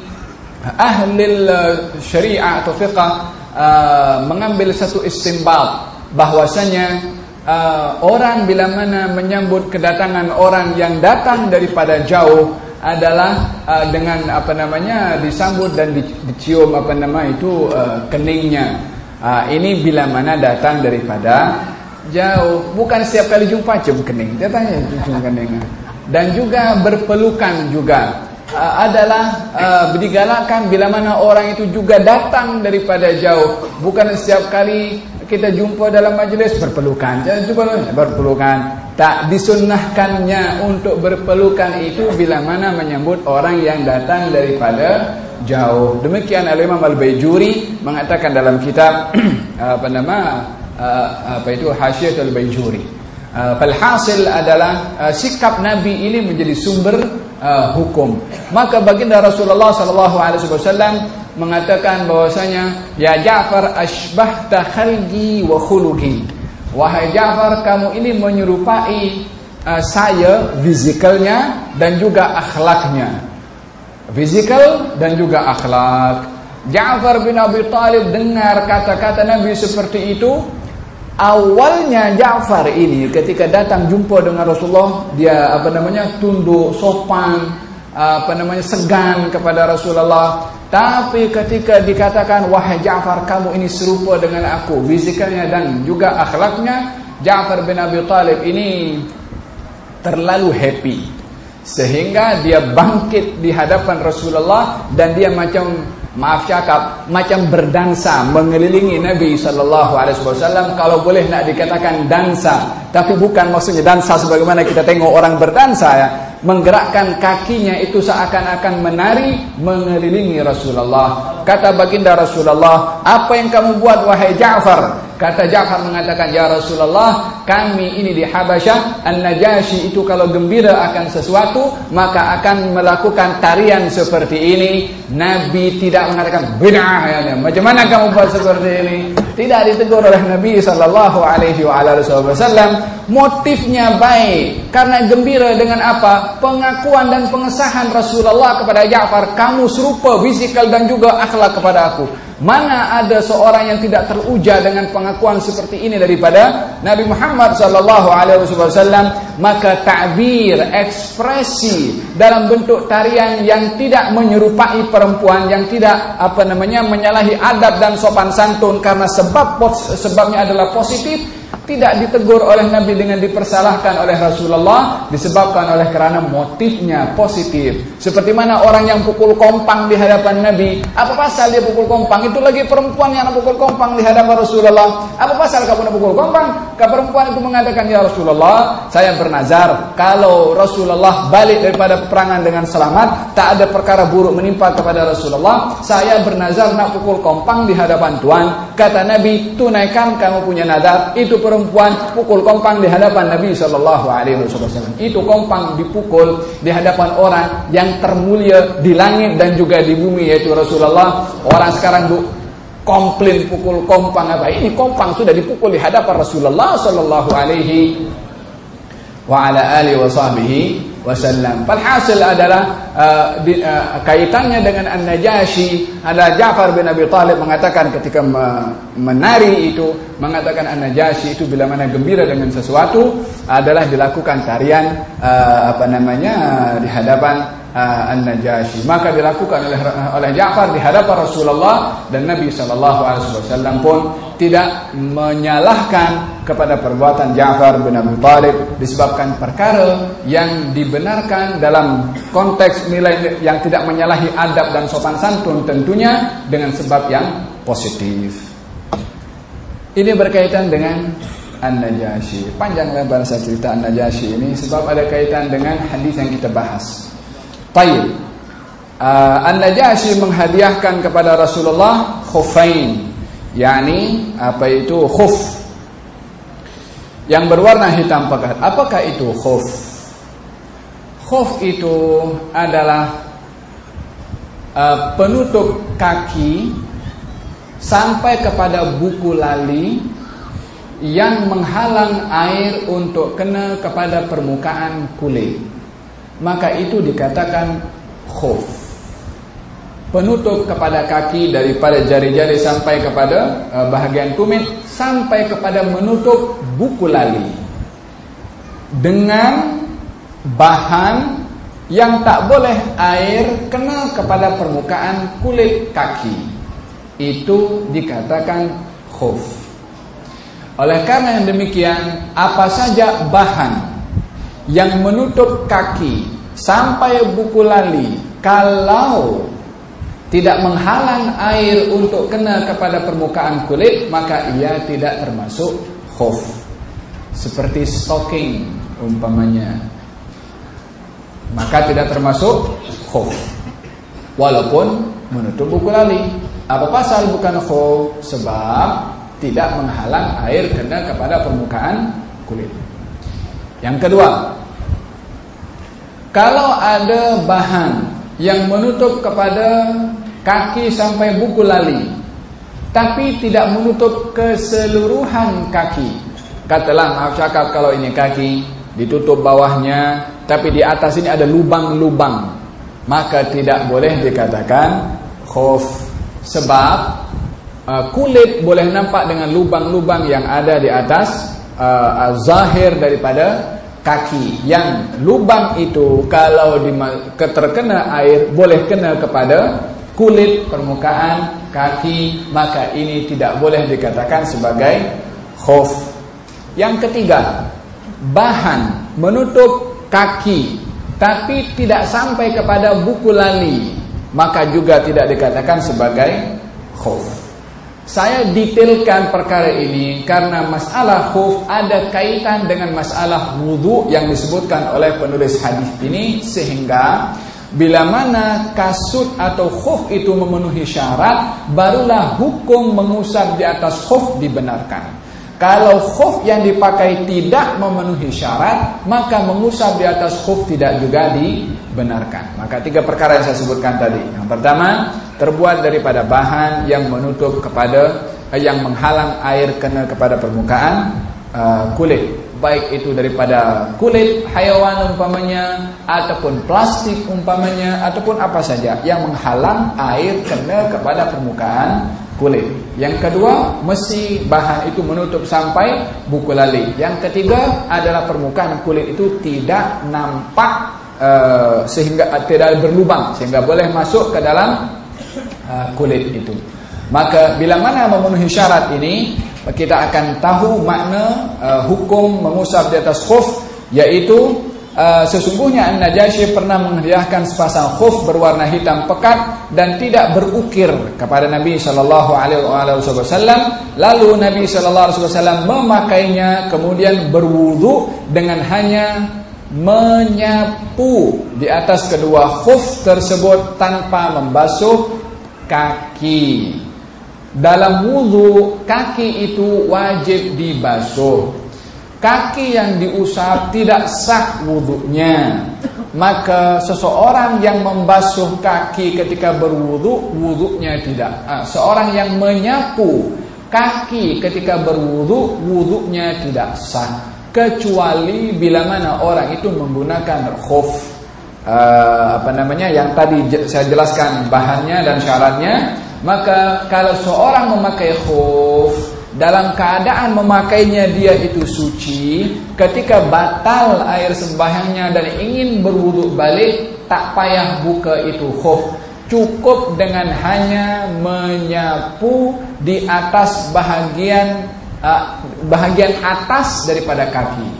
ahli syariah atau fiqh uh, mengambil satu istinbat bahwasanya uh, orang bila mana menyambut kedatangan orang yang datang daripada jauh adalah uh, dengan apa namanya disambut dan di, dicium apa nama itu uh, keningnya. Uh, ini bila mana datang daripada jauh, bukan setiap kali jumpa cium kening, dia tanya cium kening. Dan juga berpelukan juga uh, adalah uh, digalakkan bila mana orang itu juga datang daripada jauh, bukan setiap kali kita jumpa dalam majlis berpelukan, jangan jumpa berpelukan. Tak disunnahkannya untuk berpelukan itu bila mana menyambut orang yang datang daripada jauh. Demikian Al-Imam Al-Baijuri mengatakan dalam kitab apa nama apa itu Hasyiatul Baijuri. Falhasil adalah sikap Nabi ini menjadi sumber hukum. Maka baginda Rasulullah sallallahu alaihi wasallam mengatakan bahwasanya, "Ya Ja'far, asbahta khalqi wa khuluqi." Wahai Ja'far, kamu ini menyerupai uh, saya fisikalnya dan juga akhlaknya. Fisikal dan juga akhlak. Ja'far bin Abi Talib dengar kata-kata Nabi seperti itu. Awalnya Ja'far ini ketika datang jumpa dengan Rasulullah, dia apa namanya tunduk, sopan, apa namanya segan kepada Rasulullah. Tapi ketika dikatakan, "Wahai Ja'far, kamu ini serupa dengan aku fisikalnya dan juga akhlaknya," Ja'far bin Abi Talib ini terlalu happy sehingga dia bangkit di hadapan Rasulullah dan dia macam, maaf cakap, macam berdansa mengelilingi Nabi sallallahu alaihi wasallam. Kalau boleh nak dikatakan dansa, tapi bukan maksudnya dansa sebagaimana kita tengok orang berdansa ya, menggerakkan kakinya itu seakan-akan menari mengelilingi Rasulullah. Kata baginda Rasulullah, "Apa yang kamu buat wahai Ja'far?" Kata Ja'far mengatakan, "Ya Rasulullah, kami ini di Habasyah, An-Najasyi itu kalau gembira akan sesuatu maka akan melakukan tarian seperti ini." Nabi tidak mengatakan bid'ah ya, macam mana kamu buat seperti ini? Tidak ditegur oleh Nabi sallallahu alaihi wasallam. Motifnya baik karena gembira dengan apa? Pengakuan dan pengesahan Rasulullah kepada Ja'far, "Kamu serupa fisikal dan juga akhlak kepada aku." Mana ada seorang yang tidak teruja dengan pengakuan seperti ini daripada Nabi Muhammad sallallahu alaihi wasallam. maka ta'bir, ekspresi dalam bentuk tarian yang tidak menyerupai perempuan, yang tidak apa namanya menyalahi adab dan sopan santun karena sebab sebabnya adalah positif, tidak ditegur oleh Nabi dengan dipersalahkan oleh Rasulullah, disebabkan oleh kerana motifnya positif. Seperti mana orang yang pukul kompang di hadapan Nabi, apa pasal dia pukul kompang? Itu lagi perempuan yang pukul kompang di hadapan Rasulullah. Apa pasal kamu nak pukul kompang? Ke perempuan itu mengatakan, ya Rasulullah, saya bernazar kalau Rasulullah balik daripada peperangan dengan selamat, tak ada perkara buruk menimpa kepada Rasulullah, saya bernazar nak pukul kompang di hadapan Tuan. Kata Nabi, tunaikan kamu punya nazar. Itu perempuan pukul kompang di hadapan Nabi Shallallahu Alaihi Wasallam. Itu kompang dipukul di hadapan orang yang termulia di langit dan juga di bumi, yaitu Rasulullah. Orang sekarang bu komplain pukul kompang apa? Ini kompang sudah dipukul di hadapan Rasulullah Shallallahu Alaihi wa ala alihi wasahbihi wasallam. Falhasil adalah uh, di, uh, kaitannya dengan An-Najasyi adalah Ja'far bin Abi Thalib mengatakan ketika me menari itu, mengatakan An-Najasyi itu bila mana gembira dengan sesuatu adalah dilakukan tarian uh, apa namanya di hadapan uh, An-Najasyi. Maka dilakukan oleh oleh Ja'far di hadapan Rasulullah, dan Nabi sallallahu alaihi wasallam pun tidak menyalahkan kepada perbuatan Ja'far bin Abi Thalib disebabkan perkara yang dibenarkan dalam konteks nilai yang tidak menyalahi adab dan sopan santun, tentunya dengan sebab yang positif. Ini berkaitan dengan An-Najasyi. Panjang lebar saya cerita An-Najasyi ini sebab ada kaitan dengan hadis yang kita bahas. Baik. Uh, An-Najasyi menghadiahkan kepada Rasulullah khuffain, yakni apa itu khuf yang berwarna hitam pekat. Apakah itu khuf? Khuf itu adalah uh, penutup kaki sampai kepada buku lali yang menghalang air untuk kena kepada permukaan kulit. Maka itu dikatakan khuf. Penutup kepada kaki daripada jari-jari sampai kepada uh, bahagian tumit, sampai kepada menutup buku lali, dengan bahan yang tak boleh air kena kepada permukaan kulit kaki. Itu dikatakan khuf. Oleh karena yang demikian, apa saja bahan yang menutup kaki sampai buku lali, kalau tidak menghalang air untuk kena kepada permukaan kulit, maka ia tidak termasuk khuf. Seperti stocking umpamanya, maka tidak termasuk khuf walaupun menutup buku lali. Apa pasal bukan khuf? Sebab tidak menghalang air kena kepada permukaan kulit. Yang kedua, kalau ada bahan yang menutup kepada kaki sampai buku lali, tapi tidak menutup keseluruhan kaki. Katalah, maaf cakap, kalau ini kaki ditutup bawahnya, tapi di atas ini ada lubang-lubang, maka tidak boleh dikatakan khuf. Sebab uh, kulit boleh nampak dengan lubang-lubang yang ada di atas uh, zahir daripada kaki. Yang lubang itu kalau terkena air boleh kena kepada kulit permukaan kaki, maka ini tidak boleh dikatakan sebagai khuf. Yang ketiga, bahan menutup kaki tapi tidak sampai kepada buku lali, maka juga tidak dikatakan sebagai khuf. Saya detailkan perkara ini karena masalah khuf ada kaitan dengan masalah wudu yang disebutkan oleh penulis hadis ini, sehingga bila mana kasut atau khuf itu memenuhi syarat, barulah hukum mengusap di atas khuf dibenarkan. Kalau khuf yang dipakai tidak memenuhi syarat, maka mengusap di atas khuf tidak juga dibenarkan. Maka tiga perkara yang saya sebutkan tadi. Yang pertama, terbuat daripada bahan yang menutup kepada, yang menghalang air kena kepada permukaan uh, kulit, baik itu daripada kulit haiwan umpamanya, ataupun plastik umpamanya, ataupun apa saja yang menghalang air kena kepada permukaan kulit. Yang kedua, mesti bahan itu menutup sampai buku lali. Yang ketiga adalah permukaan kulit itu tidak nampak uh, sehingga uh, tidak berlubang sehingga boleh masuk ke dalam uh, kulit itu. Maka bila mana memenuhi syarat ini, kita akan tahu makna uh, hukum mengusap di atas khuf, yaitu Uh, sesungguhnya An-Najasyi pernah menghadiahkan sepasang khuf berwarna hitam pekat dan tidak berukir kepada Nabi sallallahu alaihi wasallam. Lalu Nabi sallallahu alaihi wasallam memakainya, kemudian berwudu dengan hanya menyapu di atas kedua khuf tersebut tanpa membasuh kaki. Dalam wudu, kaki itu wajib dibasuh. Kaki yang diusap tidak sah wudunya. Maka seseorang yang membasuh kaki ketika berwudu, wudunya tidak. Ah, seorang yang menyapu kaki ketika berwudu, wudunya tidak sah. Kecuali bila mana orang itu menggunakan khuf, uh, apa namanya, yang tadi saya jelaskan bahannya dan syaratnya. Maka kalau seorang memakai khuf, dalam keadaan memakainya dia itu suci, ketika batal air sembahyangnya dan ingin berwudu balik, tak payah buka itu khuf. Cukup dengan hanya menyapu di atas bahagian uh, bahagian atas daripada kaki.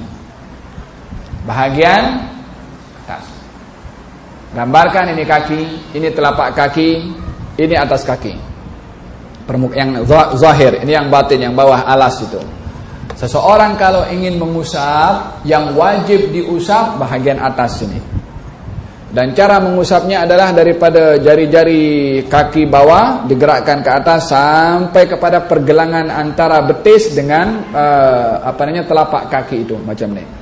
Bahagian atas. Gambarkan ini kaki, ini telapak kaki, ini atas kaki. Yang zahir, ini yang batin, yang bawah alas itu. Seseorang kalau ingin mengusap, yang wajib diusap bahagian atas ini. Dan cara mengusapnya adalah daripada jari-jari kaki bawah digerakkan ke atas sampai kepada pergelangan antara betis dengan uh, apa namanya telapak kaki itu, macam ni.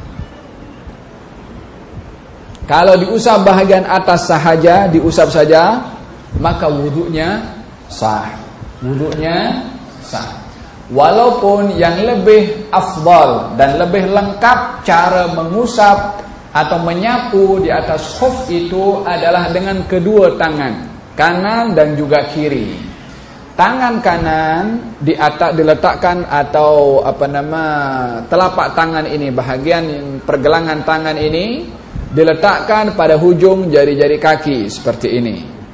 Kalau diusap bahagian atas sahaja, diusap saja, maka wudunya sah. Wudunya sah. Walaupun yang lebih afdal dan lebih lengkap cara mengusap atau menyapu di atas khuf itu adalah dengan kedua tangan, kanan dan juga kiri. Tangan kanan di atas diletakkan atau apa nama telapak tangan ini, bahagian pergelangan tangan ini diletakkan pada hujung jari-jari kaki seperti ini.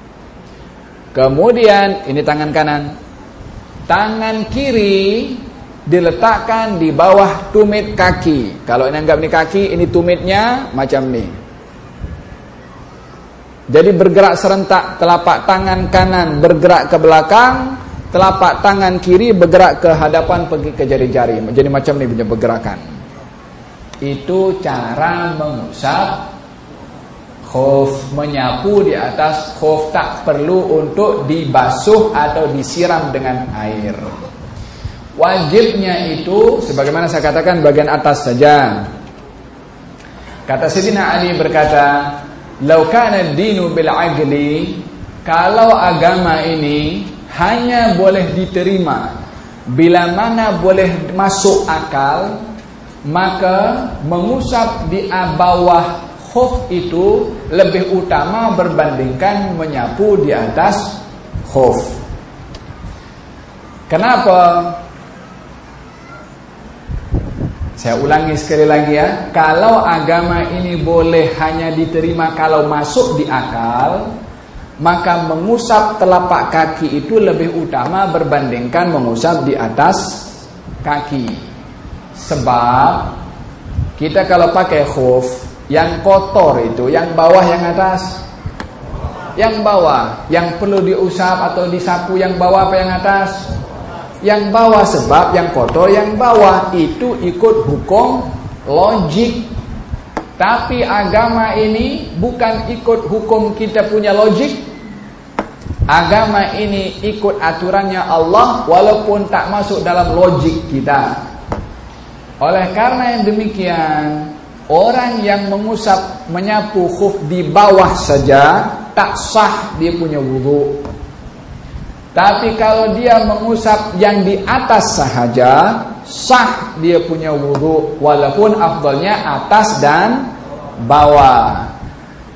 Kemudian ini tangan kanan. Tangan kiri diletakkan di bawah tumit kaki. Kalau ini anggap ini kaki, ini tumitnya macam ni. Jadi bergerak serentak, telapak tangan kanan bergerak ke belakang, telapak tangan kiri bergerak ke hadapan pergi ke jari-jari. Jadi macam ni punya pergerakan. Itu cara mengusap khuf, menyapu di atas khuf, tak perlu untuk dibasuh atau disiram dengan air. Wajibnya itu sebagaimana saya katakan bagian atas saja. Kata Sayyidina Ali berkata, "Lau kana ad-dinu bil 'adli", kalau agama ini hanya boleh diterima bila mana boleh masuk akal, maka mengusap di bawah khuf itu lebih utama berbandingkan menyapu di atas khuf. Kenapa? Saya ulangi sekali lagi ya. Kalau agama ini boleh hanya diterima kalau masuk di akal, maka mengusap telapak kaki itu lebih utama berbandingkan mengusap di atas kaki. Sebab kita kalau pakai khuf, yang kotor itu yang bawah yang atas? Yang bawah. Yang perlu diusap atau disapu yang bawah apa yang atas? Yang bawah, sebab yang kotor yang bawah. Itu ikut hukum logik. Tapi agama ini bukan ikut hukum kita punya logik. Agama ini ikut aturannya Allah, walaupun tak masuk dalam logik kita. Oleh karena yang demikian, orang yang mengusap, menyapu khuf di bawah saja tak sah dia punya wudu. Tapi kalau dia mengusap yang di atas sahaja, sah dia punya wudu, walaupun afdalnya atas dan bawah.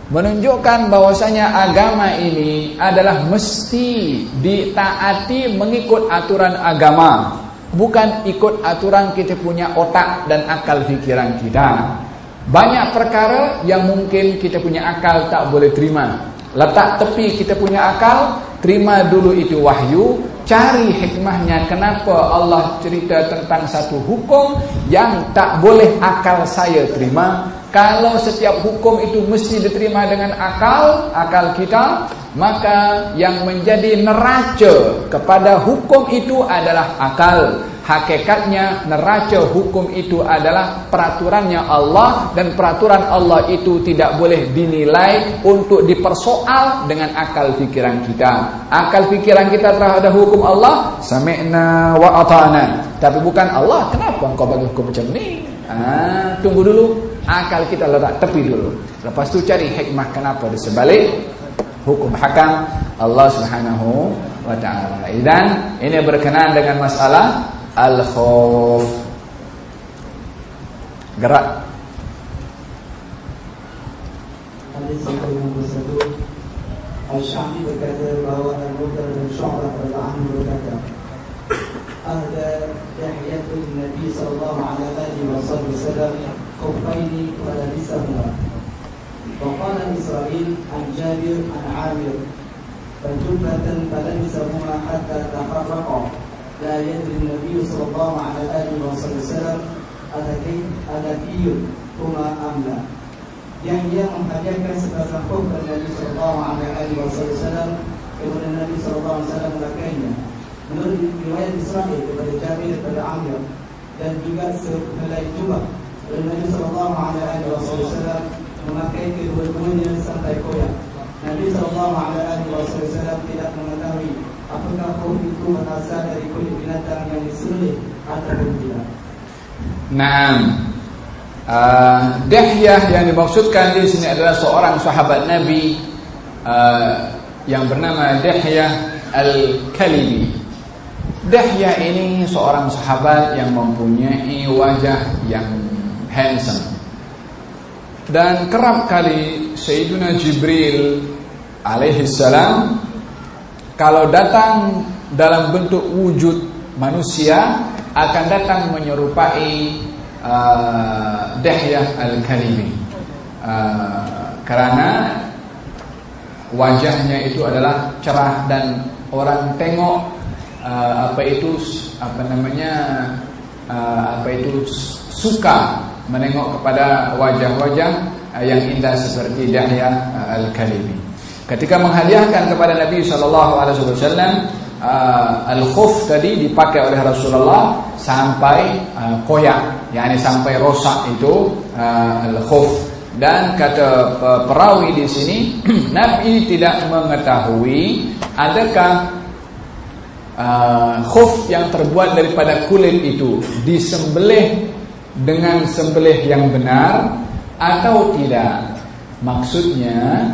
menunjukkan bahwasanya agama ini adalah mesti ditaati mengikut aturan agama, bukan ikut aturan kita punya otak dan akal fikiran kita. Banyak perkara yang mungkin kita punya akal tak boleh terima, letak tepi kita punya akal, terima dulu itu wahyu, cari hikmahnya kenapa Allah cerita tentang satu hukum yang tak boleh akal saya terima. Kalau setiap hukum itu mesti diterima dengan akal, akal kita, maka yang menjadi neraca kepada hukum itu adalah akal. Hakikatnya neraca hukum itu adalah peraturannya Allah, dan peraturan Allah itu tidak boleh dinilai untuk dipersoal dengan akal fikiran kita. Akal fikiran kita terhadap hukum Allah, sami'na wa ata'na. Tapi bukan Allah, kenapa engkau bagi hukum macam ni? Ah, tunggu dulu, akal kita letak tepi dulu. Lepas tu cari hikmah kenapa di sebalik hukum hakam Allah Subhanahu wa taala. Dan ini berkenaan dengan masalah al-khauf. Gerak. Hadis yang nomor satu, Al-Syafi'i berkata bahawa Al-Mughirah bin Syu'bah radhiyallahu anhu berkata, Ahda yahiyatul Nabi sallallahu alaihi wasallam khuffaini wa labisahuma. Wa qala Israil an Jabir an Amir fajubatan falabisahuma hatta tafarraqa. La yadri Nabi sallallahu alaihi wasallam adaki adakiyun huma amla. Yahya menghadiahkan sepasang khuf kepada Nabi sallallahu alaihi wasallam, kemudian Nabi sallallahu alaihi wasallam memakainya. Menurut riwayat Israel kepada Jabir kepada Amir, dan juga sehelai jubah Nabi sallallahu alaihi wasallam memakai kedua-duanya sampai koyak. Nabi sallallahu alaihi wasallam tidak mengetahui apakah khuf itu berasal dari kulit binatang yang disembelih ataupun tidak. Naam. Uh, Dahyah yang dimaksudkan di sini adalah seorang sahabat Nabi uh, yang bernama Dahyah Al-Kalibi. Dahyah ini seorang sahabat yang mempunyai wajah yang handsome, dan kerap kali Sayyiduna Jibril alaihi salam kalau datang dalam bentuk wujud manusia akan datang menyerupai uh, Dahyah Al-Kalibi, uh, karena wajahnya itu adalah cerah dan orang tengok Uh, apa itu apa namanya uh, apa itu suka menengok kepada wajah-wajah uh, yang indah seperti Dahyah uh, Al-Kalibi. Ketika menghadiahkan kepada Nabi sallallahu alaihi wasallam uh, al-khuf tadi dipakai oleh Rasulullah sampai uh, koyak, yakni sampai rosak itu uh, al-khuf. Dan kata uh, perawi di sini Nabi tidak mengetahui adakah Uh, khuf yang terbuat daripada kulit itu disembelih dengan sembelih yang benar atau tidak. Maksudnya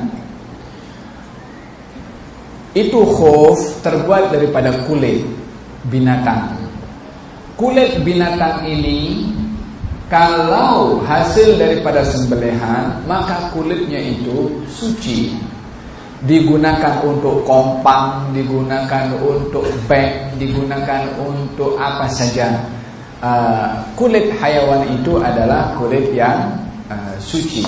itu khuf terbuat daripada kulit binatang. Kulit binatang ini kalau hasil daripada sembelihan, maka kulitnya itu suci. Digunakan untuk kompang, digunakan untuk beg, digunakan untuk apa saja. uh, Kulit hayawan itu adalah kulit yang uh, suci.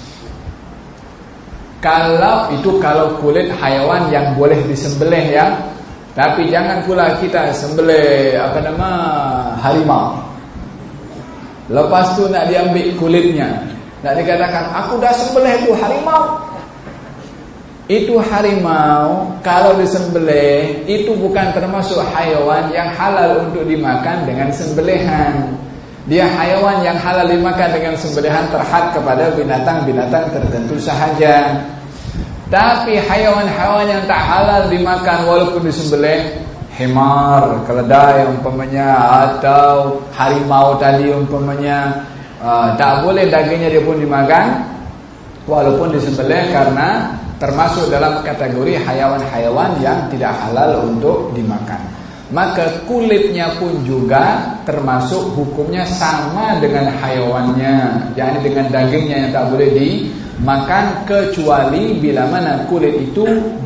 Kalau itu kalau kulit hayawan yang boleh disembelih ya. Tapi jangan pula kita sembelih apa nama harimau, lepas tu nak diambil kulitnya, nak dikatakan aku dah sembelih itu harimau. Itu harimau kalau disembelih itu bukan termasuk hayawan yang halal untuk dimakan dengan sembelihan. Dia hayawan yang halal dimakan dengan sembelihan terhad kepada binatang-binatang tertentu sahaja. Tapi hayawan-hayawan yang tak halal dimakan walaupun disembelih, himar, keledai umpamanya, atau harimau tadi umpamanya, uh, tak boleh dagingnya dia pun dimakan walaupun disembelih, karena termasuk dalam kategori hayawan-hayawan yang tidak halal untuk dimakan. Maka kulitnya pun juga termasuk hukumnya sama dengan hayawannya, yakni dengan dagingnya yang tak boleh di makan kecuali bila mana kulit itu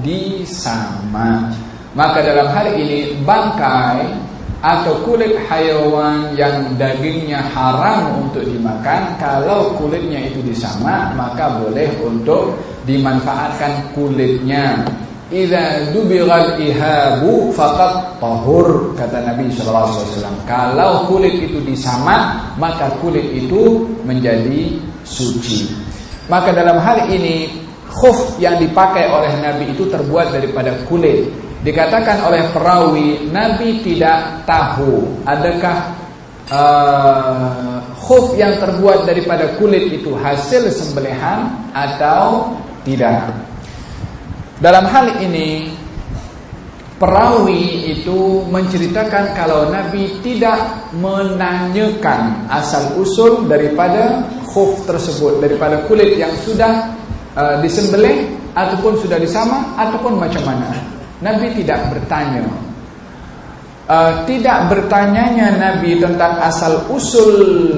disama. Maka dalam hal ini bangkai atau kulit haiwan yang dagingnya haram untuk dimakan, kalau kulitnya itu disama maka boleh untuk dimanfaatkan kulitnya. Idza dubighal ihabu faqad tahur, kata Nabi sallallahu alaihi wasallam. Kalau kulit itu disama maka kulit itu menjadi suci. Maka dalam hal ini khuf yang dipakai oleh Nabi itu terbuat daripada kulit. Dikatakan oleh perawi, Nabi tidak tahu adakah uh, khuf yang terbuat daripada kulit itu hasil sembelihan atau tidak. Dalam hal ini perawi itu menceritakan kalau Nabi tidak menanyakan asal usul daripada khuf tersebut, daripada kulit yang sudah uh, disembelih ataupun sudah disama ataupun macam mana. Nabi tidak bertanya. Uh, tidak bertanyanya Nabi tentang asal usul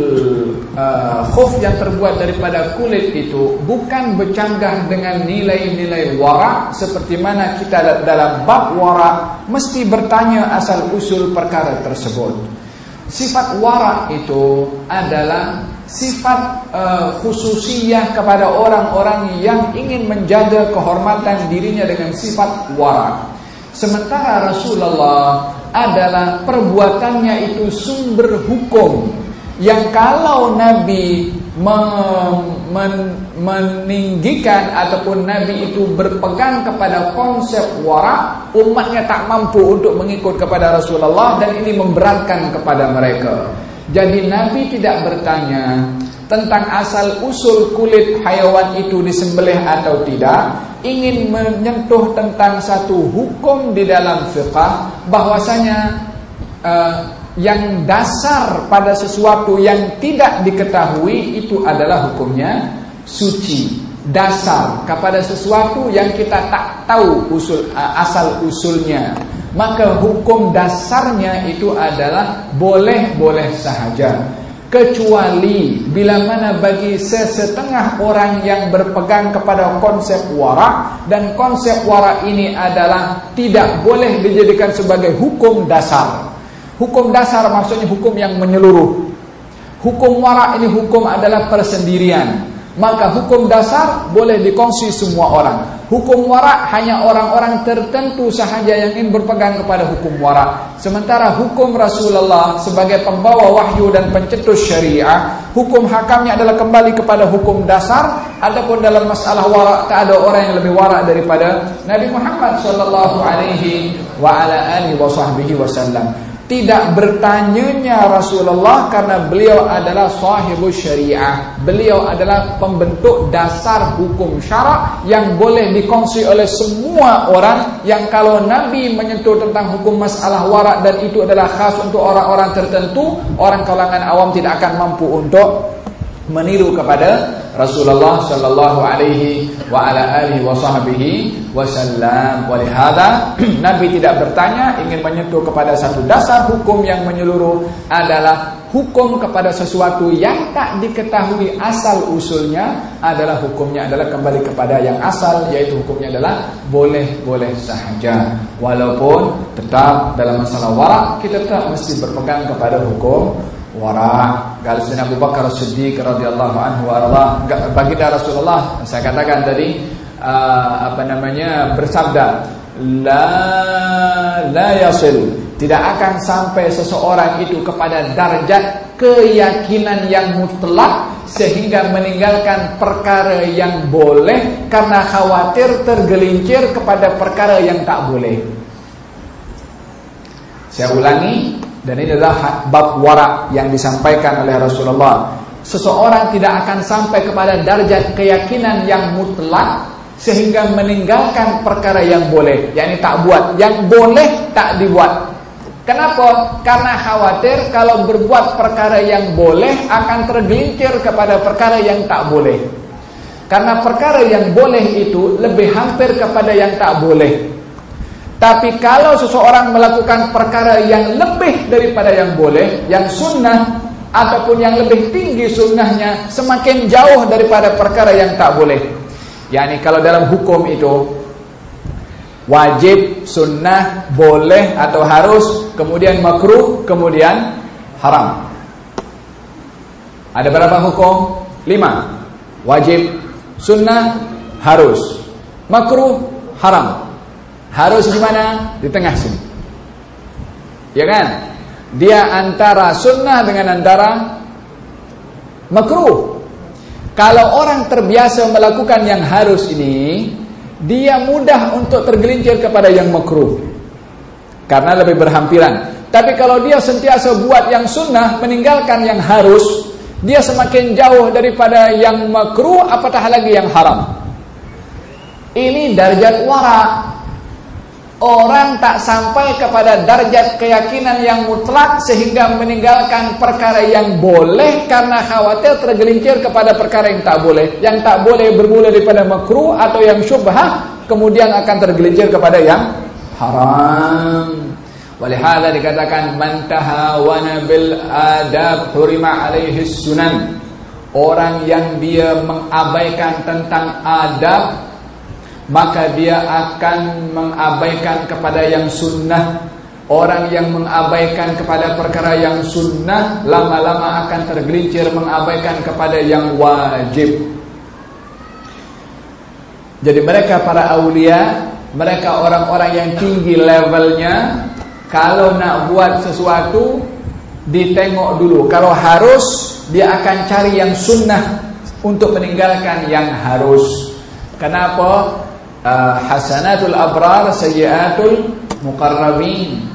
uh, khuf yang terbuat daripada kulit itu bukan bercanggah dengan nilai-nilai wara', seperti mana kita dalam bab wara' mesti bertanya asal usul perkara tersebut. Sifat wara' itu adalah sifat uh, khususiyah kepada orang-orang yang ingin menjaga kehormatan dirinya dengan sifat wara'. Sementara Rasulullah adalah perbuatannya itu sumber hukum yang kalau Nabi men, men, meninggikan ataupun Nabi itu berpegang kepada konsep wara', umatnya tak mampu untuk mengikut kepada Rasulullah dan ini memberatkan kepada mereka. Jadi Nabi tidak bertanya tentang asal usul kulit haiwan itu disembelih atau tidak, ingin menyentuh tentang satu hukum di dalam fiqh bahwasanya uh, yang dasar pada sesuatu yang tidak diketahui itu adalah hukumnya suci. Dasar kepada sesuatu yang kita tak tahu usul uh, asal usulnya, maka hukum dasarnya itu adalah boleh-boleh sahaja. Kecuali bila mana bagi sesetengah orang yang berpegang kepada konsep wara', dan konsep wara' ini adalah tidak boleh dijadikan sebagai hukum dasar. Hukum dasar maksudnya hukum yang menyeluruh. Hukum wara' ini hukum adalah persendirian. Maka hukum dasar boleh dikongsi semua orang. Hukum wara' hanya orang-orang tertentu sahaja yang ingin berpegang kepada hukum wara'. Sementara hukum Rasulullah sebagai pembawa wahyu dan pencetus syariah, hukum hakamnya adalah kembali kepada hukum dasar. Adapun dalam masalah wara' tak ada orang yang lebih wara' daripada Nabi Muhammad sallallahu alaihi wa ala alihi wa sahbihi wasallam. Tidak bertanyanya Rasulullah karena beliau adalah sahibus syariah. Beliau adalah pembentuk dasar hukum syarak yang boleh dikongsi oleh semua orang. Yang kalau Nabi menyentuh tentang hukum masalah wara' dan itu adalah khas untuk orang-orang tertentu, orang kalangan awam tidak akan mampu untuk meniru kepada Rasulullah sallallahu alaihi wa ala alihi wa sahbihi wasallam. Walihada Nabi tidak bertanya, ingin menyentuh kepada satu dasar hukum yang menyeluruh adalah hukum kepada sesuatu yang tak diketahui asal usulnya, adalah hukumnya adalah kembali kepada yang asal, yaitu hukumnya adalah boleh-boleh sahaja. Walaupun tetap dalam masalah wara' kita tetap mesti berpegang kepada hukum wara'. Kalau Sayyidina Abu Bakar As-Siddiq radhiyallahu anhu warḍah, baginda Rasulullah, saya katakan tadi uh, apa namanya bersabda, la la yasil, tidak akan sampai seseorang itu kepada darjat keyakinan yang mutlak sehingga meninggalkan perkara yang boleh karena khawatir tergelincir kepada perkara yang tak boleh. Saya ulangi, dan ini adalah bab wara' yang disampaikan oleh Rasulullah. Seseorang tidak akan sampai kepada darjat keyakinan yang mutlak sehingga meninggalkan perkara yang boleh, yakni tak buat, yang boleh tak dibuat. Kenapa? Karena khawatir kalau berbuat perkara yang boleh akan tergelincir kepada perkara yang tak boleh. Karena perkara yang boleh itu lebih hampir kepada yang tak boleh. Tapi kalau seseorang melakukan perkara yang lebih daripada yang boleh, yang sunnah, ataupun yang lebih tinggi sunnahnya, semakin jauh daripada perkara yang tak boleh. Yani kalau dalam hukum itu wajib, sunnah, boleh atau harus, kemudian makruh, kemudian haram. Ada berapa hukum? Lima. Wajib, sunnah, harus, makruh, haram. Harus di mana? Di tengah sini. Ya kan? Dia antara sunnah dengan antara makruh. Kalau orang terbiasa melakukan yang harus ini, dia mudah untuk tergelincir kepada yang makruh karena lebih berhampiran. Tapi kalau dia sentiasa buat yang sunnah, meninggalkan yang harus, dia semakin jauh daripada yang makruh, apatah lagi yang haram. Ini darjat wara. Orang tak sampai kepada darjat keyakinan yang mutlak sehingga meninggalkan perkara yang boleh karena khawatir tergelincir kepada perkara yang tak boleh. Yang tak boleh bermula daripada makruh atau yang syubhah, kemudian akan tergelincir kepada yang haram. Walihada dikatakan man tahawana bil adab hurima alaihi sunan. Orang yang dia mengabaikan tentang adab, maka dia akan mengabaikan kepada yang sunnah. Orang yang mengabaikan kepada perkara yang sunnah, lama-lama akan tergelincir mengabaikan kepada yang wajib. Jadi mereka para aulia, mereka orang-orang yang tinggi levelnya, kalau nak buat sesuatu ditengok dulu. Kalau harus, dia akan cari yang sunnah untuk meninggalkan yang harus. Kenapa? Uh, hasanatul abrar sayyiatul muqarrabin.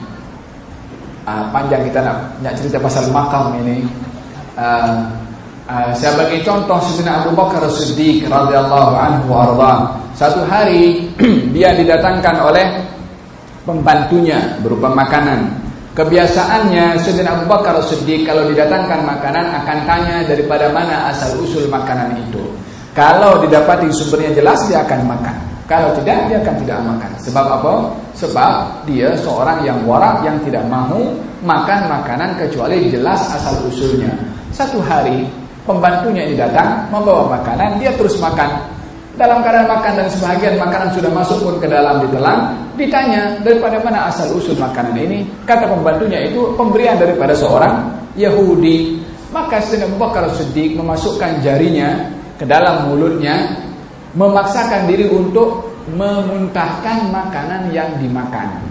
Uh, panjang kita nak, nak cerita pasal makam ini. Uh, uh, saya bagi contoh Sayyidina Abu Bakar As-Siddiq radhiyallahu anhu warḍah. Satu hari dia didatangkan oleh pembantunya berupa makanan. Kebiasaannya Sayyidina Abu Bakar As-Siddiq kalau didatangkan makanan akan tanya daripada mana asal usul makanan itu. Kalau didapati sumbernya jelas, dia akan makan. Kalau tidak, dia akan tidak makan. Sebab apa? Sebab dia seorang yang warak, yang tidak mahu makan makanan kecuali jelas asal usulnya. Satu hari pembantunya ini datang membawa makanan, dia terus makan. Dalam keadaan makan dan sebahagian makanan sudah masuk pun ke dalam ditelan, ditanya daripada mana asal usul makanan ini. Kata pembantunya itu pemberian daripada seorang Yahudi. Maka Sayyidina Abu Bakar As-Siddiq memasukkan jarinya ke dalam mulutnya, memaksakan diri untuk memuntahkan makanan yang dimakan.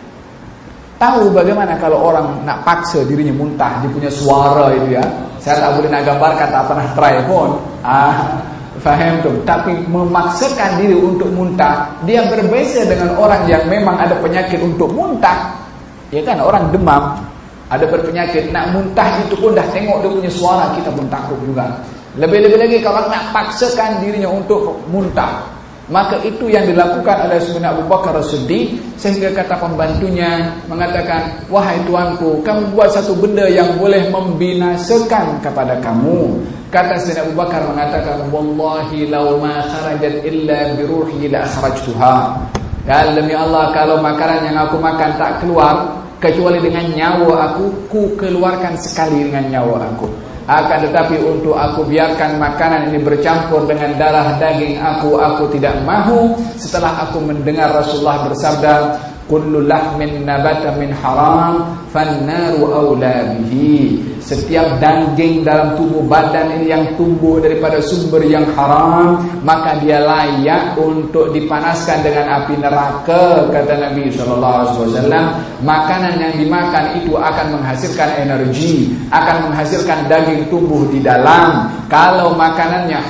Tahu bagaimana kalau orang nak paksa dirinya muntah, dia punya suara itu ya. Saya tak boleh nak gambarkan, tak pernah try pun. Ah, faham tu. Tapi memaksakan diri untuk muntah, dia berbeza dengan orang yang memang ada penyakit untuk muntah. Ya kan, orang demam, ada berpenyakit, nak muntah itu pun dah tengok dia punya suara, kita pun takut juga. Lebih-lebih lagi kalau nak paksakan dirinya untuk muntah. Maka itu yang dilakukan oleh Sayyidina Abu Bakar As-Siddiq. Sehingga kata pembantunya mengatakan, wahai tuanku, kamu buat satu benda yang boleh membinasakan kepada kamu. Kata Sayyidina Abu Bakar mengatakan, wallahi law ma kharajat illa bi ruhi la akhrajtuha. Dan demi Allah, kalau makanan yang aku makan tak keluar kecuali dengan nyawa aku, ku keluarkan sekali dengan nyawa aku. Akan tetapi untuk aku biarkan makanan ini bercampur dengan darah daging aku, aku tidak mahu. Setelah aku mendengar Rasulullah bersabda, kullu lahmin nabata min haram fannaru awla bihi. Setiap daging dalam tubuh badan ini yang tumbuh daripada sumber yang haram, maka dia layak untuk dipanaskan dengan api neraka. Kata Nabi shallallahu alaihi wasallam, makanan yang dimakan itu akan menghasilkan energi, akan menghasilkan daging tumbuh di dalam. Kalau makanannya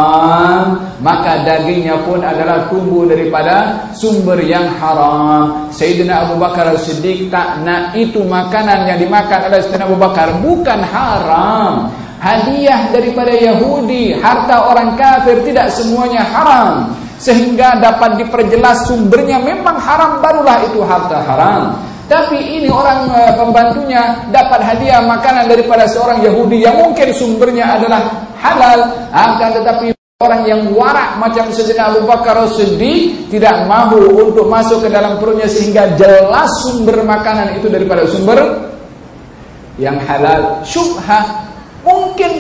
haram, maka dagingnya pun adalah tumbuh daripada sumber yang haram. Sayyidina Abu Bakar As-Siddiq tak nak itu makanan yang dimakan oleh Sayyidina Abu Bakar bukan haram, hadiah daripada Yahudi, harta orang kafir, tidak semuanya haram. Sehingga dapat diperjelas sumbernya memang haram, barulah itu harta haram. Tapi ini orang pembantunya dapat hadiah makanan daripada seorang Yahudi yang mungkin sumbernya adalah halal, akan tetapi orang yang warak macam Sayyidina Abu Bakar As-Siddiq tidak mahu untuk masuk ke dalam perutnya sehingga jelas sumber makanan itu daripada sumber yang halal. Syubhah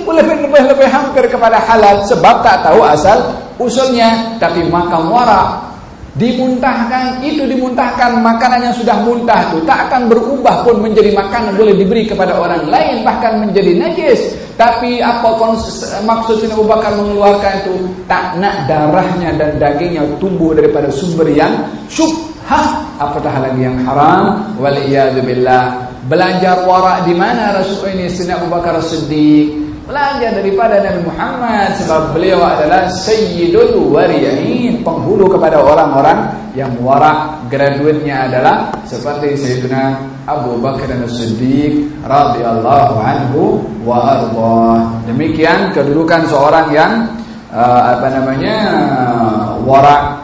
lebih-lebih hampir kepada halal sebab tak tahu asal usulnya. Tapi makan warak, dimuntahkan, itu dimuntahkan makanan yang sudah muntah itu tak akan berubah pun menjadi makanan, boleh diberi kepada orang lain, bahkan menjadi najis. Tapi apa maksud Abu Bakar mengeluarkan itu? Tak nak darahnya dan dagingnya tumbuh daripada sumber yang syubhah, apatah lagi yang haram. Waliyadzubillah. Belajar warak di mana Rasul ini? Sayyidina Abu Bakar As-Siddiq. Belajar daripada Nabi Muhammad sebab beliau adalah Sayyidul Wari'in, penghulu kepada orang-orang yang warak. Graduatnya adalah seperti Sayyidina Abu Bakar As-Siddiq radhiyallahu anhu wa ardhah. Demikian kedudukan seorang yang uh, apa namanya warak.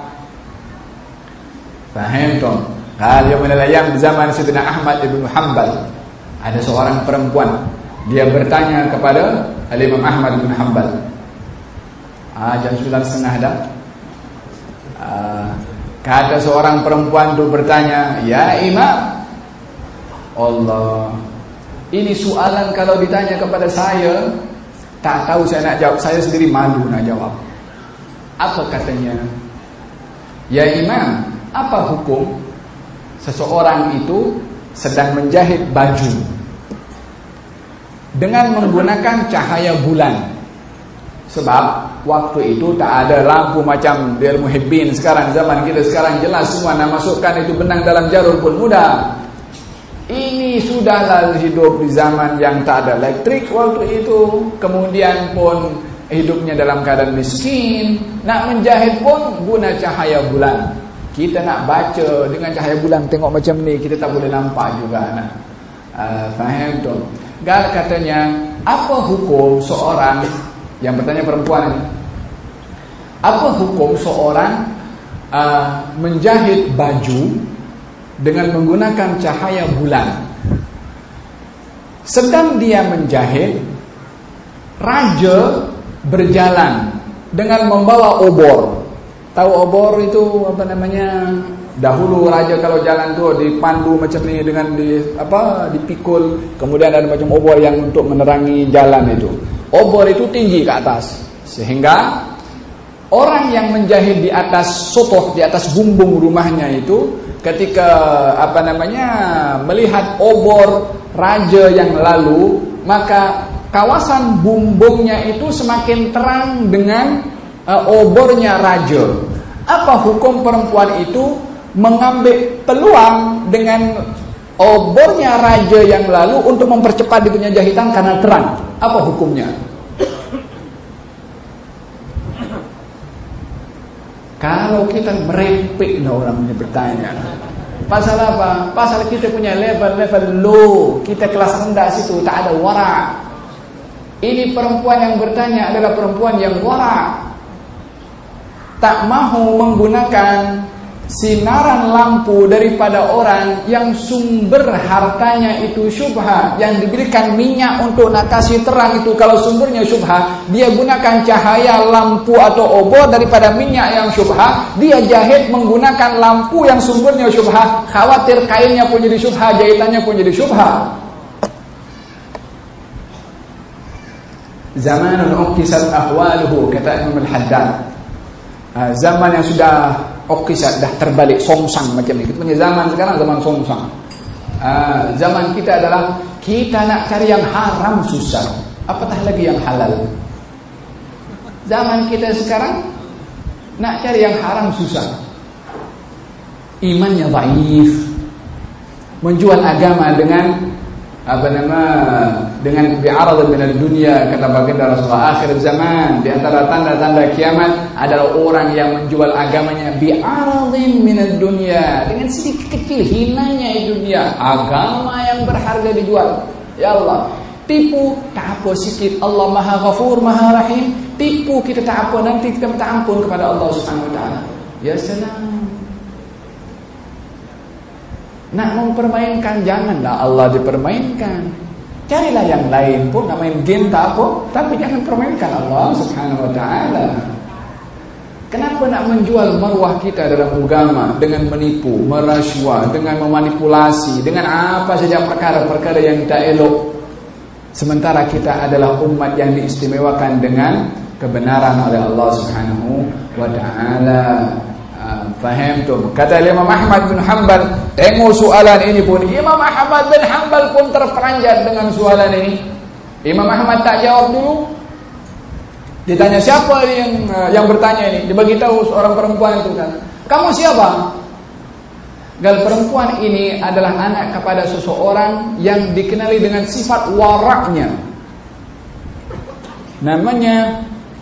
Faham tuan? Kalau menelayang zaman Sayyidina Ahmad ibn Hanbal, ada seorang perempuan, dia bertanya kepada Al-Imam Ahmad bin Hanbal. Ah, jam sembilan setengah dah. Ah, kata seorang perempuan itu bertanya, "Ya Imam, Allah, ini soalan kalau ditanya kepada saya, tak tahu saya nak jawab, saya sendiri malu nak jawab." Apa katanya? "Ya Imam, apa hukum seseorang itu sedang menjahit baju dengan menggunakan cahaya bulan?" Sebab waktu itu tak ada lampu macam Del Muhibbin sekarang. Zaman kita sekarang jelas semua nak masukkan itu benang dalam jarum pun mudah. Ini sudahlah hidup di zaman yang tak ada elektrik waktu itu. Kemudian pun hidupnya dalam keadaan miskin. Nak menjahit pun guna cahaya bulan. Kita nak baca dengan cahaya bulan, tengok macam ni, kita tak boleh nampak juga. Nak uh, faham tu? Gal katanya, apa hukum seorang, yang bertanya perempuan ini, apa hukum seorang uh, menjahit baju dengan menggunakan cahaya bulan? Sedang dia menjahit, raja berjalan dengan membawa obor. Tahu obor itu apa namanya? Dahulu raja kalau jalan tu dipandu macam ni dengan di apa dipikul, kemudian ada macam obor yang untuk menerangi jalan itu. Obor itu tinggi ke atas sehingga orang yang menjahit di atas sotoh, di atas bumbung rumahnya itu, ketika apa namanya melihat obor raja yang lalu, maka kawasan bumbungnya itu semakin terang dengan Uh, obornya raja. Apa hukum perempuan itu mengambil peluang dengan obornya raja yang lalu untuk mempercepat dia punya jahitan karena terang? Apa hukumnya? Kalau kita merepek lah orang ini bertanya. Pasal apa? Pasal kita punya level-level low, kita kelas rendah situ, tak ada warak. Ini perempuan yang bertanya adalah perempuan yang warak, tak mahu menggunakan sinaran lampu daripada orang yang sumber hartanya itu syubhat, yang diberikan minyak untuk nak kasih terang itu. Kalau sumbernya syubhat, dia gunakan cahaya lampu atau obor daripada minyak yang syubhat. Dia jahit menggunakan lampu yang sumbernya syubhat, khawatir kainnya pun jadi syubhat, jahitannya pun jadi syubhat. Zamanun uqisat ahwaluhu, kata Imam Al-Haddad. Ha, zaman yang sudah okisat, dah terbalik, songsang macam ni. Kita punya zaman sekarang zaman songsang. Ha, zaman kita adalah kita nak cari yang haram susah, apatah lagi yang halal. Zaman kita sekarang nak cari yang haram susah. Imannya dhaif, menjual agama dengan apa nama dengan bi'arad min ad-dunya, kata baginda Rasulullah. Akhir zaman, di antara tanda-tanda kiamat adalah orang yang menjual agamanya bi'arad min ad-dunya, dengan sedikit kecil hinanya dunia. Agama yang berharga dijual. Ya Allah, tipu tak apa sikit. Allah Maha Ghafur, Maha Rahim. Tipu kita tak apa, nanti kita minta ampun kepada Allah Subhanahu wa taala. Ya salam. Nak mempermainkan, janganlah Allah dipermainkan. Carilah yang lain pun, nak main game tak apa, tapi jangan permainkan Allah Subhanahu wa taala. Kenapa nak menjual maruah kita dalam agama dengan menipu, merasuah, dengan memanipulasi, dengan apa saja perkara-perkara yang tak elok? Sementara kita adalah umat yang diistimewakan dengan kebenaran oleh Allah Subhanahu wa taala. Faham tu? Kata Imam Ahmad bin Hanbal, tengok soalan ini pun Imam Ahmad bin Hanbal pun terperanjat dengan soalan ini. Imam Ahmad tak jawab dulu. Ditanya siapa yang yang bertanya ini, dibagi tahu seorang perempuan itu kan. Kamu siapa? Gal perempuan ini adalah anak kepada seseorang yang dikenali dengan sifat waraknya. Namanya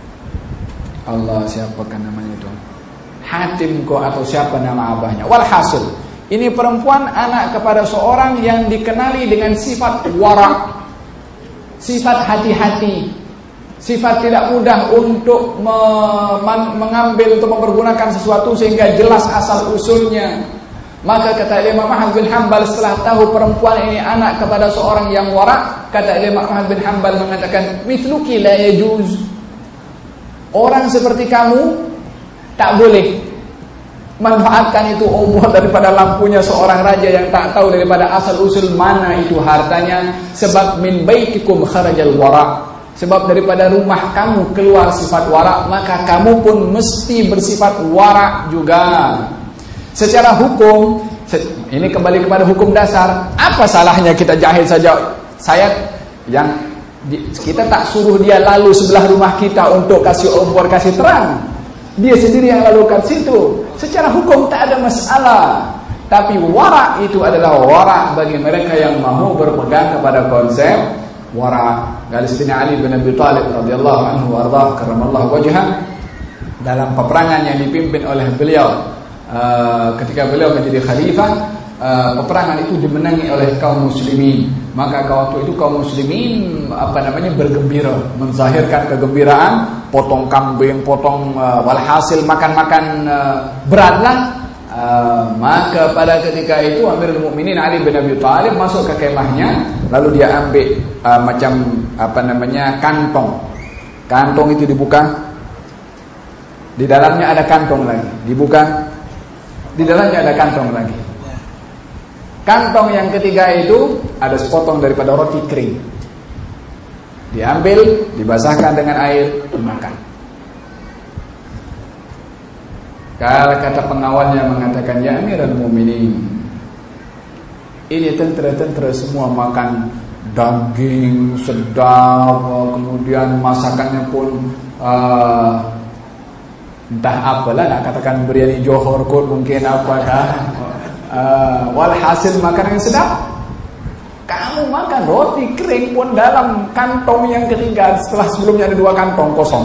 Allah, siapakah namanya itu? Hatim ko atau siapa nama abahnya. Walhasil, ini perempuan anak kepada seorang yang dikenali dengan sifat warak, sifat hati-hati, sifat tidak mudah untuk me mengambil atau mempergunakan sesuatu sehingga jelas asal usulnya. Maka kata Imam Ahmad bin Hanbal, setelah tahu perempuan ini anak kepada seorang yang warak, kata Imam Ahmad bin Hanbal mengatakan, mithluki la yajuz. Orang seperti kamu tak boleh manfaatkan itu obor daripada lampunya seorang raja yang tak tahu daripada asal usul mana itu hartanya. Sebab min baitikum kharajal wara', sebab daripada rumah kamu keluar sifat wara', maka kamu pun mesti bersifat wara' juga. Secara hukum, ini kembali kepada hukum dasar. Apa salahnya kita jahit saja? Saya yang kita tak suruh dia lalu sebelah rumah kita untuk kasih obor, kasih terang. Dia sendiri yang lalu kat situ. Secara hukum tak ada masalah. Tapi wara' itu adalah wara' bagi mereka yang mahu berpegang kepada konsep wara'. Sayyidina Ali bin Abi Thalib radhiyallahu anhu warḍah karramallahu wajhah, dalam peperangan yang dipimpin oleh beliau uh, ketika beliau menjadi khalifah, uh, peperangan itu dimenangi oleh kaum muslimin. Maka waktu itu kaum muslimin apa namanya bergembira, menzahirkan kegembiraan, potong kambing, potong uh, walhasil makan-makan uh, beratlah. Uh, maka pada ketika itu Amirul Mukminin Ali bin Abi Thalib masuk ke kemahnya, lalu dia ambil uh, macam apa namanya kantong. Kantong itu dibuka, di dalamnya ada kantong lagi, dibuka, di dalamnya ada kantong lagi. Kantong yang ketiga itu ada sepotong daripada roti kering. Diambil, dibasahkan dengan air, dimakan. Kalau kata pengawalnya mengatakan, ya Amirul Mukminin, ini tentera-tentera semua makan daging sedap, kemudian masakannya pun uh, entah apalah, nak katakan biryani Johor kot mungkin apakah. Uh, walhasil makanan yang sedap. Kamu makan roti kering pun dalam kantong yang ketiga, setelah sebelumnya ada dua kantong kosong.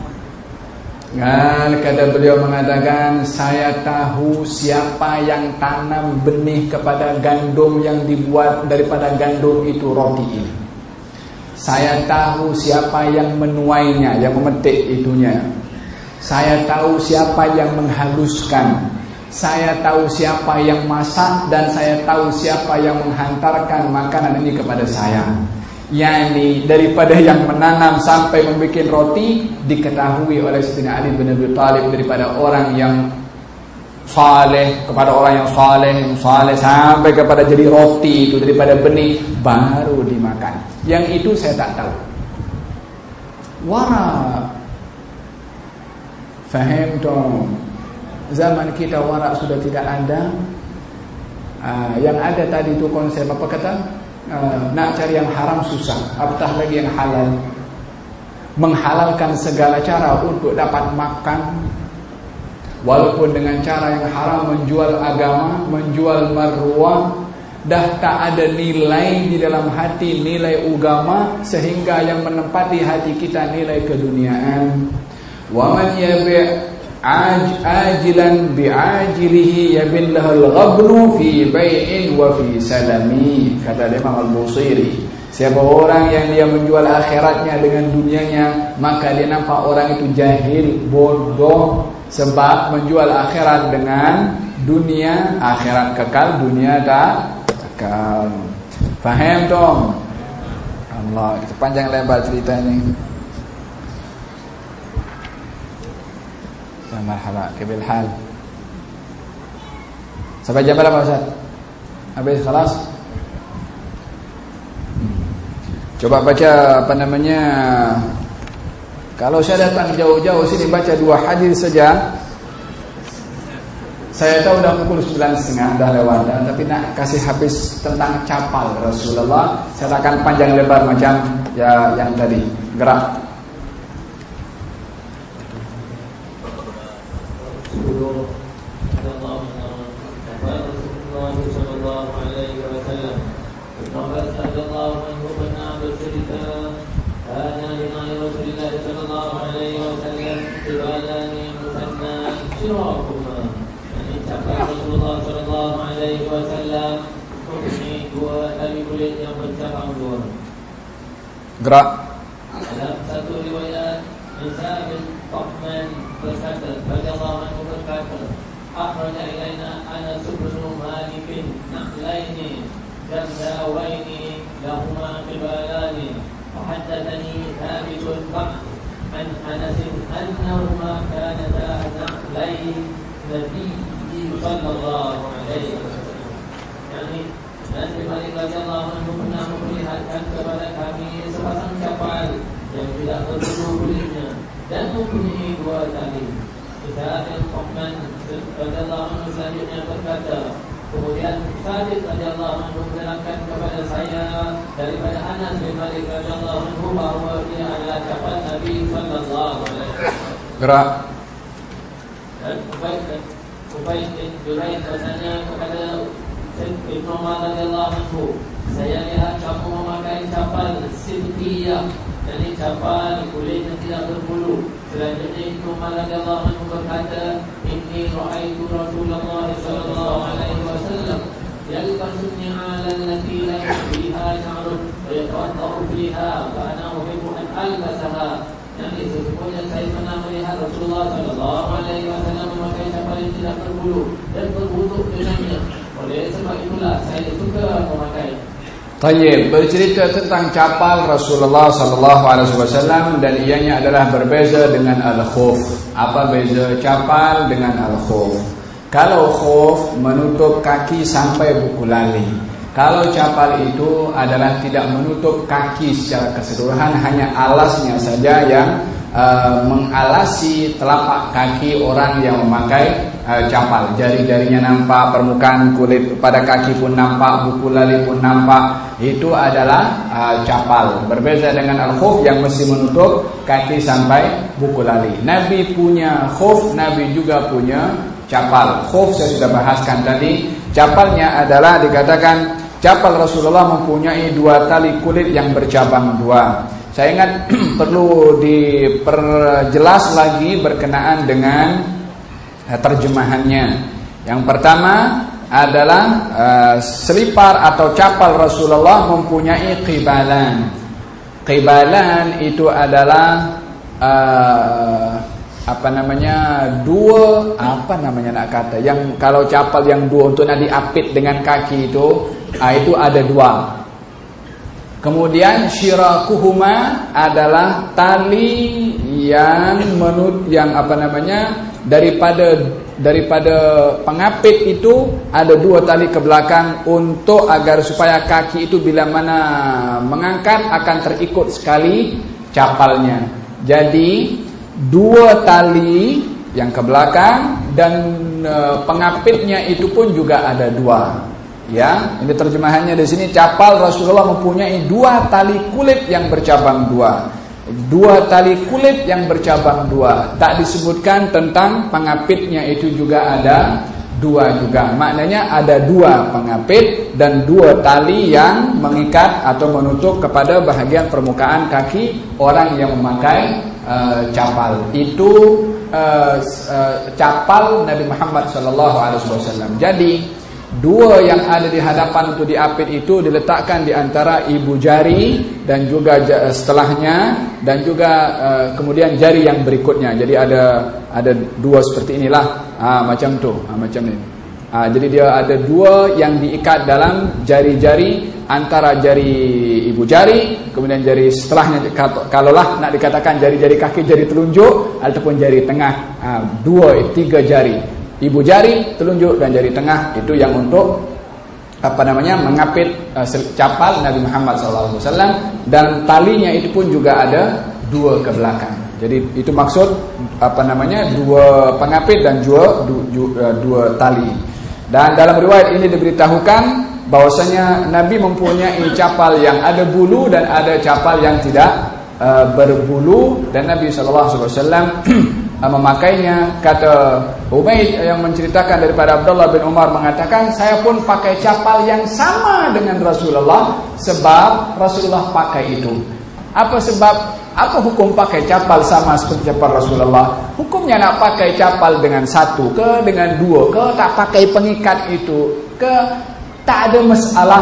Nah, kata beliau mengatakan, saya tahu siapa yang tanam benih kepada gandum yang dibuat daripada gandum itu roti ini. Saya tahu siapa yang menuainya, yang memetik itunya. Saya tahu siapa yang menghaluskan. Saya tahu siapa yang masak, dan saya tahu siapa yang menghantarkan makanan ini kepada saya. Yani daripada yang menanam sampai membuat roti diketahui oleh Sayyidina Ali bin Abi Thalib daripada orang yang saleh kepada orang yang saleh, yang saleh sampai kepada jadi roti itu daripada benih baru dimakan. Yang itu saya tak tahu. Wara, faham dong? Zaman kita warak sudah tidak ada. uh, Yang ada tadi itu konsep apa kata, uh, nak cari yang haram susah, apatah lagi yang halal. Menghalalkan segala cara untuk dapat makan, walaupun dengan cara yang haram, menjual agama, menjual marwah. Dah tak ada nilai di dalam hati, nilai agama, sehingga yang menempati hati kita nilai keduniaan. Wa man yabi' Aj, ajilan bi'ajilihi yabillahul ghabnu fi bai'in wa fi salami, kata Imam Al-Busiri. Siapa orang yang dia menjual akhiratnya dengan dunianya, maka dia nampak orang itu jahil, bodoh. Sebab menjual akhirat dengan dunia, akhirat kekal, dunia tak kekal. Faham dong? Allah, itu panjang lebar cerita ini. Marhaba, kabil hal. Sampai jam berapa Ustaz? Habis kelas? Hmm. Coba baca apa namanya. Kalau saya datang jauh-jauh sini baca dua hadis saja, saya tahu dah pukul sembilan setengah dah lewat, tapi nak kasih habis tentang capal Rasulullah, saya akan panjang lebar macam ya yang tadi. Gerak. Rasulullah sallallahu alaihi wasallam mempunyai dua tali kulit yang bercabang dua. Gerak. Dalam satu riwayat, Isa bin Uthman berkata, radhiyallahu anhu berkata, "Akhraja ilaina Anas bin Malik naqlaini jamdawaini lahuma qibalani wa haddathani Thabit an Anas annahuma kanata naqlaini Nabi sallallahu alaihi wasallam." Yani dan Malik radhiyallahu anhu pernah memperlihatkan kepada kami sepasang kapal yang tidak berbulu kulitnya dan mempunyai dua tali. Isa bin Uthman radhiyallahu anhu selanjutnya berkata, kemudian Thabit radhiyallahu anhu menerangkan kepada saya daripada Anas bin Malik radhiyallahu anhu bahawa dia adalah kapal Nabi sallallahu alaihi wasallam. Gerak. Dan kebaikan Ubay bin Juraid bertanya kepada Ibnu Umar radhiyallahu anhu, saya lihat kamu memakai capal silkiyah, yakni capal kulit yang tidak berbulu. Selanjutnya Ibnu Umar radhiyallahu anhu berkata, inni ra'aitu Rasulullah sallallahu alaihi wasallam yalbasu ni'ala allati la fiha sha'run wa yatawaddau fiha wa ana uhibbu an albasaha. Yang sesungguhnya saya pernah melihat Rasulullah sallallahu alaihi wasallam memakai capal yang tidak berbulu dan berwuduk dengannya. Oleh sebab itulah saya suka memakai. Tayyib, bercerita tentang capal Rasulullah sallallahu alaihi wasallam dan ianya adalah berbeza dengan al-khuf. Apa beza capal dengan al-khuf? Kalau khuf menutup kaki sampai buku lali. Kalau capal itu adalah tidak menutup kaki secara keseluruhan, hanya alasnya saja yang uh, mengalasi telapak kaki orang yang memakai uh, capal. Jari-jarinya nampak, permukaan kulit pada kaki pun nampak, buku lali pun nampak. Itu adalah uh, capal. Berbeza dengan al-khuf yang mesti menutup kaki sampai buku lali. Nabi punya khuf, Nabi juga punya capal. Khuf saya sudah bahaskan tadi. Capalnya adalah dikatakan capal Rasulullah mempunyai dua tali kulit yang bercabang dua. Saya ingat perlu diperjelas lagi berkenaan dengan terjemahannya. Yang pertama adalah uh, selipar atau capal Rasulullah mempunyai qibalan. Qibalan itu adalah uh, apa namanya dua apa namanya nak kata yang kalau capal yang dua untuk nak diapit dengan kaki itu ah, itu ada dua. Kemudian syirakuhuma adalah tali yang menut yang apa namanya daripada daripada pengapit itu ada dua tali ke belakang untuk agar supaya kaki itu bila mana mengangkat akan terikut sekali capalnya. Jadi dua tali yang ke belakang dan e, pengapitnya itu pun juga ada dua. Ya, ini terjemahannya di sini capal Rasulullah mempunyai dua tali kulit yang bercabang dua. Dua tali kulit yang bercabang dua. Tak disebutkan tentang pengapitnya itu juga ada dua juga. Maknanya ada dua pengapit dan dua tali yang mengikat atau menutup kepada bahagian permukaan kaki orang yang memakai Uh, capal. Itu uh, uh, capal Nabi Muhammad sallallahu alaihi wasallam. Jadi dua yang ada di hadapan untuk diapit itu diletakkan di antara ibu jari dan juga setelahnya dan juga uh, kemudian jari yang berikutnya. Jadi ada ada dua seperti inilah, ah, macam tu, ah, macam ni. Ah, jadi dia ada dua yang diikat dalam jari-jari antara jari ibu jari, kemudian jari setelahnya. Kalaulah nak dikatakan jari-jari kaki, jari telunjuk ataupun jari tengah, ah, dua, tiga jari. Ibu jari, telunjuk dan jari tengah itu yang untuk apa namanya mengapit uh, capal Nabi Muhammad sallallahu alaihi wasallam, dan talinya itu pun juga ada dua ke belakang. Jadi itu maksud apa namanya dua pengapit dan dua du, du, uh, dua tali. Dan dalam riwayat ini diberitahukan bahwasanya Nabi mempunyai capal yang ada bulu dan ada capal yang tidak uh, berbulu, dan Nabi sallallahu alaihi wasallam memakainya. Kata Ubaid yang menceritakan daripada Abdullah bin Umar mengatakan, saya pun pakai capal yang sama dengan Rasulullah sebab Rasulullah pakai itu. Apa sebab? Apa hukum pakai capal sama seperti capal Rasulullah? Hukumnya nak pakai capal dengan satu ke, dengan dua ke, tak pakai pengikat itu ke, tak ada masalah.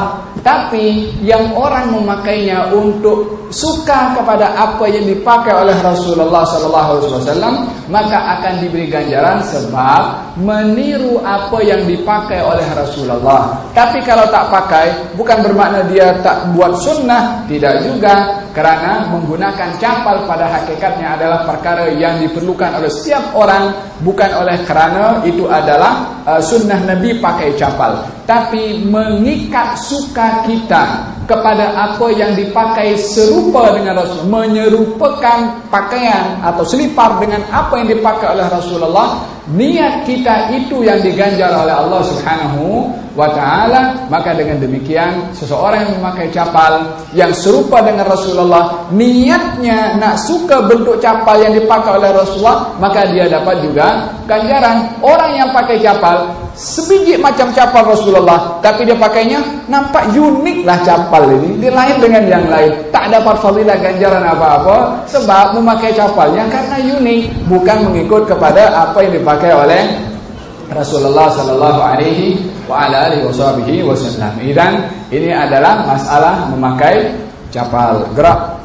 Tapi yang orang memakainya untuk suka kepada apa yang dipakai oleh Rasulullah sallallahu alaihi wasallam, maka akan diberi ganjaran sebab meniru apa yang dipakai oleh Rasulullah. Tapi kalau tak pakai, bukan bermakna dia tak buat sunnah, tidak juga, kerana menggunakan capal pada hakikatnya adalah perkara yang diperlukan oleh setiap orang, bukan oleh kerana itu adalah uh, sunnah Nabi pakai capal, tapi mengikat suka kita kepada apa yang dipakai serupa dengan Rasul, menyerupakan pakaian atau selipar dengan apa yang dipakai oleh Rasulullah. Niat kita itu yang diganjar oleh Allah Subhanahu wa ta'ala. Maka dengan demikian, seseorang yang memakai capal yang serupa dengan Rasulullah, niatnya nak suka bentuk capal yang dipakai oleh Rasulullah, maka dia dapat juga ganjaran. Orang yang pakai capal sebiji macam capal Rasulullah, tapi dia pakainya nampak unik lah capal ini, dia lain dengan yang lain, tak dapat fadilah ganjaran apa-apa sebab memakai capalnya karena unik, bukan mengikut kepada apa yang dipakai oleh Rasulullah sallallahu alaihi wa ala alihi wasallam. Dan ini adalah masalah memakai capal. Gerak.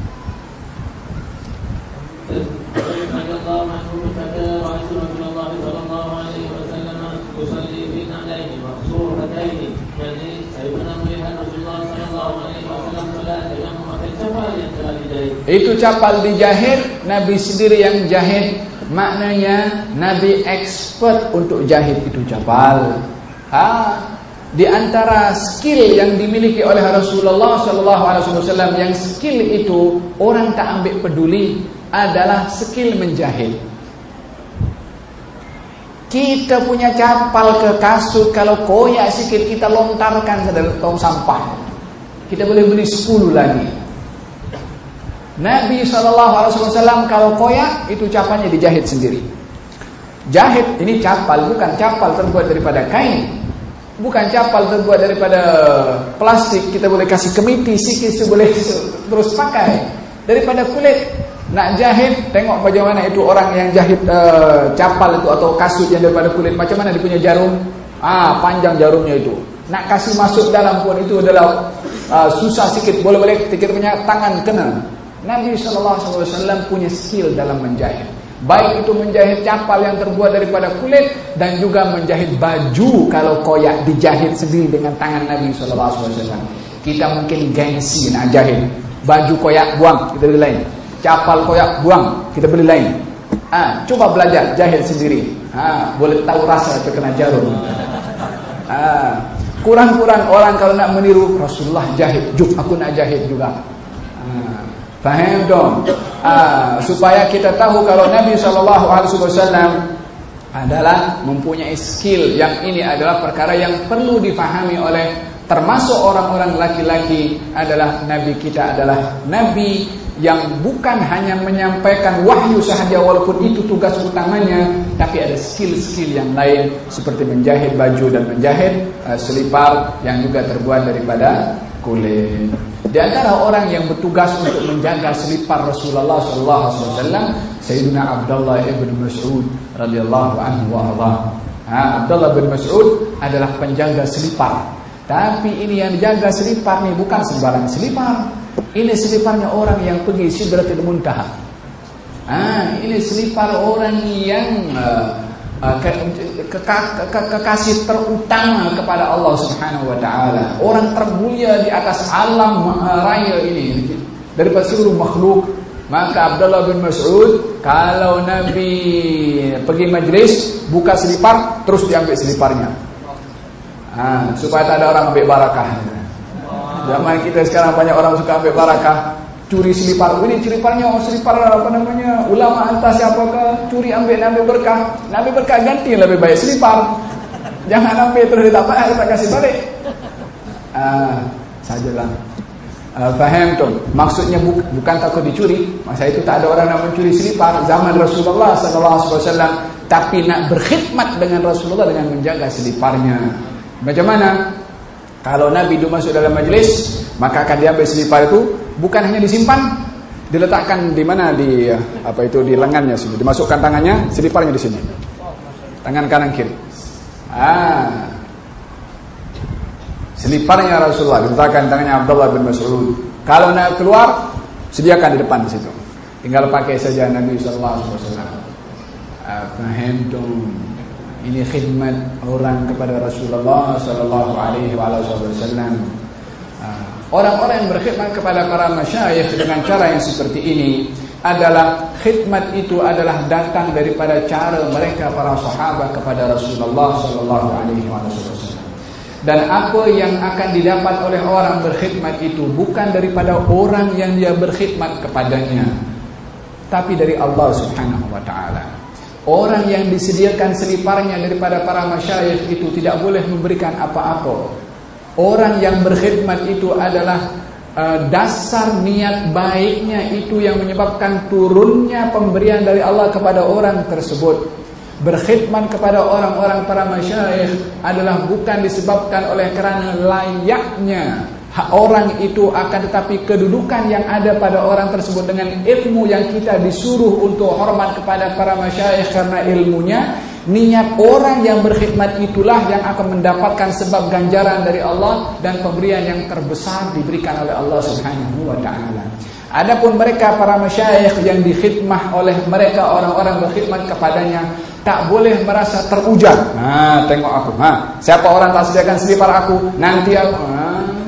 Itu capal dijahit, Nabi sendiri yang jahit. Maknanya Nabi expert untuk jahit itu capal. Ha, di antara skill yang dimiliki oleh Rasulullah sallallahu alaihi wasallam, yang skill itu orang tak ambil peduli, adalah skill menjahit. Kita punya capal ke kasut, kalau koyak sikit kita lontarkan ke dalam tong sampah. Kita boleh beli sepuluh lagi. Nabi sallallahu alaihi wasallam kalau koyak, itu capalnya dijahit sendiri. Jahit ini capal, bukan capal terbuat daripada kain, bukan capal terbuat daripada plastik. Kita boleh kasih kemiti sikit, boleh terus pakai. Daripada kulit. Nak jahit, tengok bagaimana itu orang yang jahit uh, capal itu atau kasut yang daripada kulit, macam mana dia punya jarum. Ah, panjang jarumnya itu. Nak kasih masuk dalam pun itu adalah uh, susah sikit. Boleh-boleh kita punya tangan kena. Nabi sallallahu alaihi wasallam punya skill dalam menjahit. Baik itu menjahit capal yang terbuat daripada kulit, dan juga menjahit baju kalau koyak dijahit sendiri dengan tangan Nabi sallallahu alaihi wasallam. Kita mungkin gengsi nak jahit. Baju koyak buang, kita beli lain. Capal koyak buang, kita beli lain. Ah, coba belajar jahit sendiri. Ah, boleh tahu rasa terkena jarum. Ah, kurang-kurang orang kalau nak meniru Rasulullah jahit, juk aku nak jahit juga. Ah, faham dong? Ah, supaya kita tahu kalau Nabi sallallahu alaihi wasallam adalah mempunyai skill, yang ini adalah perkara yang perlu difahami oleh termasuk orang-orang laki-laki. Adalah Nabi kita adalah Nabi yang bukan hanya menyampaikan wahyu sahaja, walaupun itu tugas utamanya, tapi ada skill-skill yang lain seperti menjahit baju dan menjahit uh, selipar yang juga terbuat daripada kulit. Di antara orang yang bertugas untuk menjaga selipar Rasulullah sallallahu alaihi wasallam, Sayyidina Abdullah ibn Mas'ud radhiyallahu anhu wa arda. Ha, Abdullah bin Mas'ud adalah penjaga selipar. Tapi ini yang dijaga selipar ni bukan sembarang selipar. Ini seliparnya orang yang pergi Sidratul Muntaha. Ah, ini selipar orang yang uh, uh, ke, ke, ke, ke, kekasih terutama kepada Allah Subhanahu wa taala. Orang termulia di atas alam uh, raya ini daripada seluruh makhluk. Maka Abdullah bin Mas'ud kalau Nabi pergi majlis buka selipar, terus diambil seliparnya. ha, supaya tak ada orang ambil barakah. Zaman kita sekarang banyak orang suka ambil barakah, curi selipar. Ini seliparnya oh, selipar apa namanya ulama entah siapakah, curi ambil ambil berkah. Ambil berkah ganti lebih baik selipar. Jangan ambil terus dia tak payah tak kasih balik. Ah, sajalah. Uh, faham tu? Maksudnya bu bukan takut dicuri. Masa itu tak ada orang nak mencuri selipar zaman Rasulullah sallallahu alaihi wasallam, tapi nak berkhidmat dengan Rasulullah dengan menjaga seliparnya. Macam mana? Kalau Nabi itu masuk dalam majlis, maka akan diambil selipar itu, bukan hanya disimpan, diletakkan di mana, di apa itu, di lengannya sini, dimasukkan tangannya, seliparnya di sini, tangan kanan kiri. Ah, seliparnya Rasulullah diletakkan tangannya Abdullah bin Mas'ud. Kalau nak keluar, sediakan di depan di situ, tinggal pakai saja Nabi sallallahu alaihi wasallam. Ah, faham dong? Ini khidmat orang kepada Rasulullah sallallahu alaihi wasallam. Orang-orang yang berkhidmat kepada para masyayikh dengan cara yang seperti ini adalah khidmat itu adalah datang daripada cara mereka para sahabat kepada Rasulullah sallallahu alaihi wasallam. Dan apa yang akan didapat oleh orang berkhidmat itu bukan daripada orang yang dia berkhidmat kepadanya, tapi dari Allah Subhanahu wa taala. Orang yang disediakan seliparnya daripada para masyayikh itu tidak boleh memberikan apa-apa. Orang yang berkhidmat itu adalah uh, dasar niat baiknya itu yang menyebabkan turunnya pemberian dari Allah kepada orang tersebut. Berkhidmat kepada orang-orang para masyayikh adalah bukan disebabkan oleh kerana layaknya orang itu, akan tetapi kedudukan yang ada pada orang tersebut dengan ilmu yang kita disuruh untuk hormat kepada para masyayikh karena ilmunya. Niat orang yang berkhidmat itulah yang akan mendapatkan sebab ganjaran dari Allah dan pemberian yang terbesar diberikan oleh Allah Subhanahu wa taala. Adapun mereka para masyayikh yang dikhidmah oleh mereka orang-orang berkhidmat kepadanya tak boleh merasa terujar. Ha, tengok aku. Ha, siapa orang tak sediakan selipar aku, nanti aku. Ha.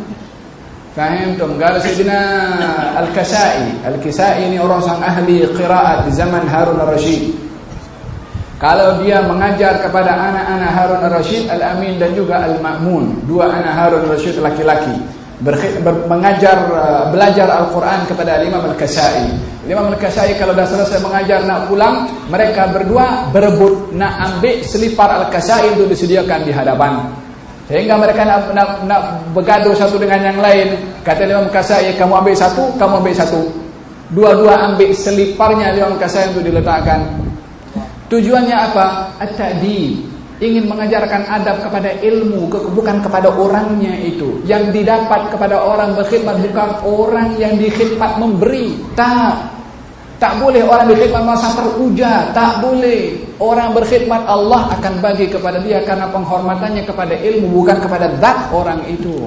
Faham tu? Qala Sayyidina Al-Kasai. Al-Kasai ini orang sang ahli qiraat di zaman Harun Ar-Rasyid. Kalau dia mengajar kepada anak-anak Harun Ar-Rasyid, Al-Amin dan juga Al-Ma'mun, dua anak Harun Ar-Rasyid laki-laki, mengajar uh, belajar Al-Quran kepada Imam Al-Kasai. Imam Al-Kasai kalau dah selesai mengajar nak pulang, mereka berdua berebut nak ambil selipar Al-Kasai untuk disediakan di hadapan. Sehingga mereka nak, nak, nak bergaduh satu dengan yang lain. Kata Imam Al-Kasai, kamu ambil satu, kamu ambil satu. Dua-dua ambil seliparnya Imam Al-Kasai untuk diletakkan. Tujuannya apa? At-ta'dib, ingin mengajarkan adab kepada ilmu, bukan kepada orangnya itu. Yang didapat kepada orang berkhidmat bukan orang yang dikhidmat memberi. Tak. Tak boleh orang berkhidmat merasa teruja. Tak boleh. Orang berkhidmat Allah akan bagi kepada dia karena penghormatannya kepada ilmu, bukan kepada zat orang itu.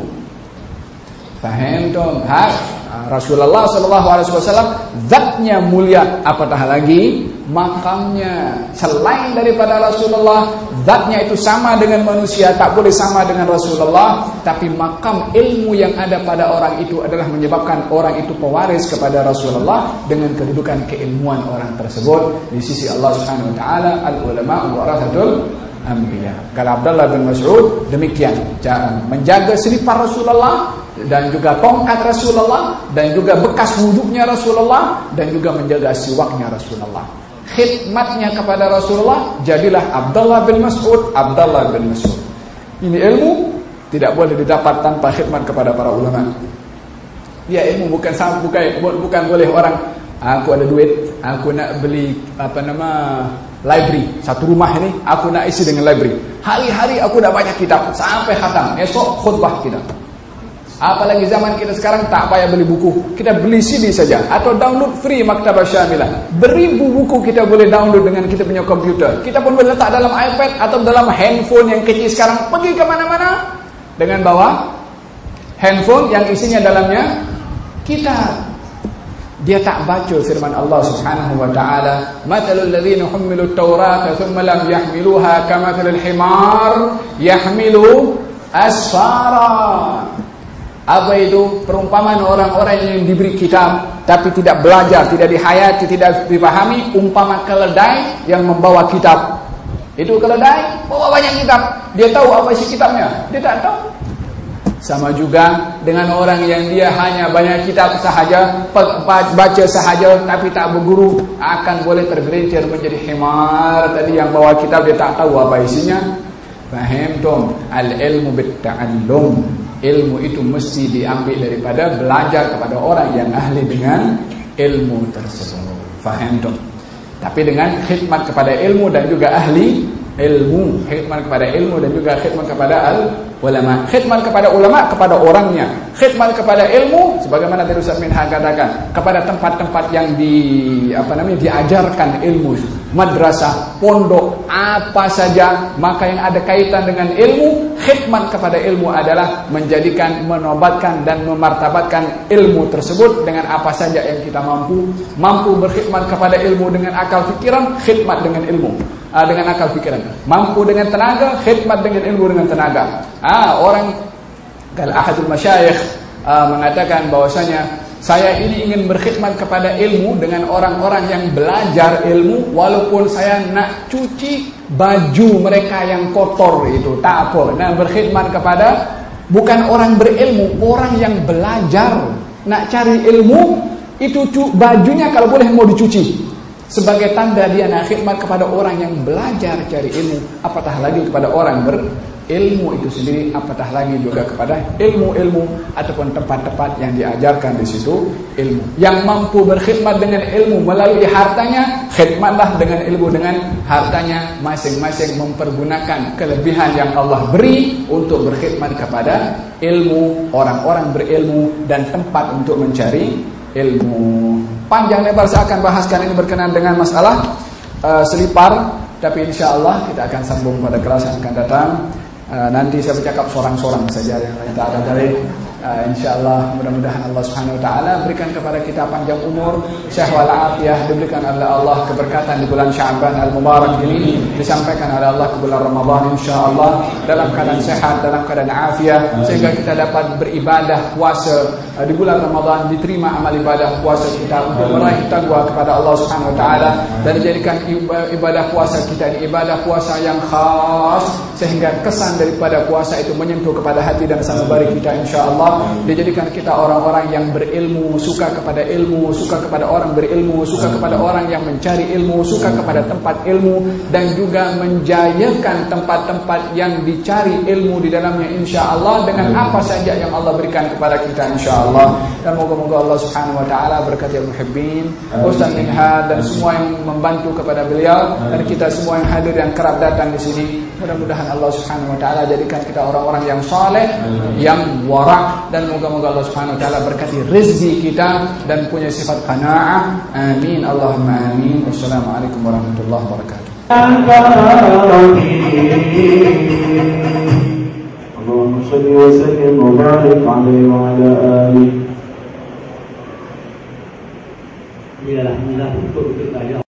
Faham dong? Ha? Rasulullah sallallahu alaihi wasallam zatnya mulia, apatah lagi makamnya. Selain daripada Rasulullah, zatnya itu sama dengan manusia, tak boleh sama dengan Rasulullah, tapi makam ilmu yang ada pada orang itu adalah menyebabkan orang itu pewaris kepada Rasulullah dengan kedudukan keilmuan orang tersebut di sisi Allah Subhanahu wa taala. Al-ulama warathatul anbiya. Kalau Abdullah bin Mas'ud demikian, menjaga selipar Rasulullah dan juga tongkat Rasulullah dan juga bekas wuduknya Rasulullah dan juga menjaga siwaknya Rasulullah. Khidmatnya kepada Rasulullah, jadilah Abdullah bin Mas'ud, Abdullah bin Mas'ud. Ini ilmu tidak boleh didapat tanpa khidmat kepada para ulama. Ya, ilmu bukan sama, bukan, bukan boleh orang, aku ada duit, aku nak beli apa nama library, satu rumah ini aku nak isi dengan library. Hari-hari aku dah baca kitab sampai khatam, esok khutbah kita. Apalagi zaman kita sekarang tak payah beli buku, kita beli C D saja atau download free Maktabah Syamilah. Beribu buku kita boleh download dengan kita punya komputer. Kita pun boleh letak dalam iPad atau dalam handphone yang kecil sekarang, pergi ke mana-mana dengan bawa handphone yang isinya dalamnya kitab. Dia tak baca firman Allah Subhanahu wa taala, "Mathalul ladzina humilut Taurata thumma lam yahmiluha kamathalil himar yahmilu asfara." Apa itu? Perumpamaan orang-orang yang diberi kitab tapi tidak belajar, tidak dihayati, tidak dipahami, umpama keledai yang membawa kitab. Itu keledai bawa banyak kitab, dia tahu apa isi kitabnya? Dia tak tahu. Sama juga dengan orang yang dia hanya banyak kitab sahaja, baca sahaja tapi tak berguru, akan boleh tergelincir menjadi himar tadi yang bawa kitab dia tak tahu apa isinya. Faham tom? Al-ilmu bit-ta'allum. Ilmu itu mesti diambil daripada belajar kepada orang yang ahli dengan ilmu tersebut. Faham tom? Tapi dengan khidmat kepada ilmu dan juga ahli ilmu, khidmat kepada ilmu dan juga khidmat kepada al ulama. Khidmat kepada ulama kepada orangnya, khidmat kepada ilmu sebagaimana tadi Ustaz Minha katakan, kepada tempat-tempat yang di apa namanya diajarkan ilmu, madrasah, pondok, apa saja maka yang ada kaitan dengan ilmu. Khidmat kepada ilmu adalah menjadikan, menobatkan dan memartabatkan ilmu tersebut dengan apa saja yang kita mampu. Mampu berkhidmat kepada ilmu dengan akal fikiran, khidmat dengan ilmu dengan akal fikiran. Mampu dengan tenaga, khidmat dengan ilmu dengan tenaga. Ah, orang kalau ahadul masyayikh uh, mengatakan bahwasanya saya ini ingin berkhidmat kepada ilmu dengan orang-orang yang belajar ilmu, walaupun saya nak cuci baju mereka yang kotor itu tak apa. Nah, berkhidmat kepada bukan orang berilmu, orang yang belajar nak cari ilmu itu bajunya kalau boleh mau dicuci. Sebagai tanda dia nak khidmat kepada orang yang belajar cari ilmu, apatah lagi kepada orang berilmu itu sendiri, apatah lagi juga kepada ilmu-ilmu ataupun tempat-tempat yang diajarkan di situ ilmu. Yang mampu berkhidmat dengan ilmu melalui hartanya, khidmatlah dengan ilmu dengan hartanya, masing-masing mempergunakan kelebihan yang Allah beri untuk berkhidmat kepada ilmu, orang-orang berilmu dan tempat untuk mencari ilmu. Panjang lebar saya akan bahaskan ini berkenaan dengan masalah uh, selipar, tapi insya-Allah kita akan sambung pada kelas yang akan datang. Uh, nanti saya bercakap sorang-sorang saja, yang lain tak ada dari. Uh, insya-Allah mudah-mudahan Allah Subhanahu wa taala berikan kepada kita panjang umur, sehat wal afiah, diberikan oleh Allah keberkatan di bulan Sya'ban al-Mubarak ini, disampaikan oleh Allah ke bulan Ramadan insya-Allah dalam keadaan sehat, dalam keadaan afiah, sehingga kita dapat beribadah puasa uh, di bulan Ramadan, diterima amal ibadah puasa kita untuk meraih taqwa kepada Allah Subhanahu wa taala, dan dijadikan ibadah puasa kita ini ibadah puasa yang khas, sehingga kesan daripada puasa itu menyentuh kepada hati dan sanubari kita insya-Allah. Dijadikan kita orang-orang yang berilmu, suka kepada ilmu, suka kepada orang berilmu, suka kepada orang yang mencari ilmu, suka kepada tempat ilmu, dan juga menjayakan tempat-tempat yang dicari ilmu di dalamnya insya-Allah dengan apa saja yang Allah berikan kepada kita insya-Allah. Dan moga-moga Allah Subhanahu wa taala berkati al-muhibbin, Ustaz Minha dan semua yang membantu kepada beliau, dan kita semua yang hadir yang kerap datang di sini. Mudah-mudahan Allah Subhanahu wa taala jadikan kita orang-orang yang saleh, yang wara', dan moga-moga Allah Subhanahu wa taala berkati rezeki kita dan punya sifat qanaah. Amin Allahumma amin. Wassalamualaikum warahmatullahi wabarakatuh. Allahumma shalli wa sallim wa barik alaihi wa ala alihi. Ya alhamdulillah, untuk kita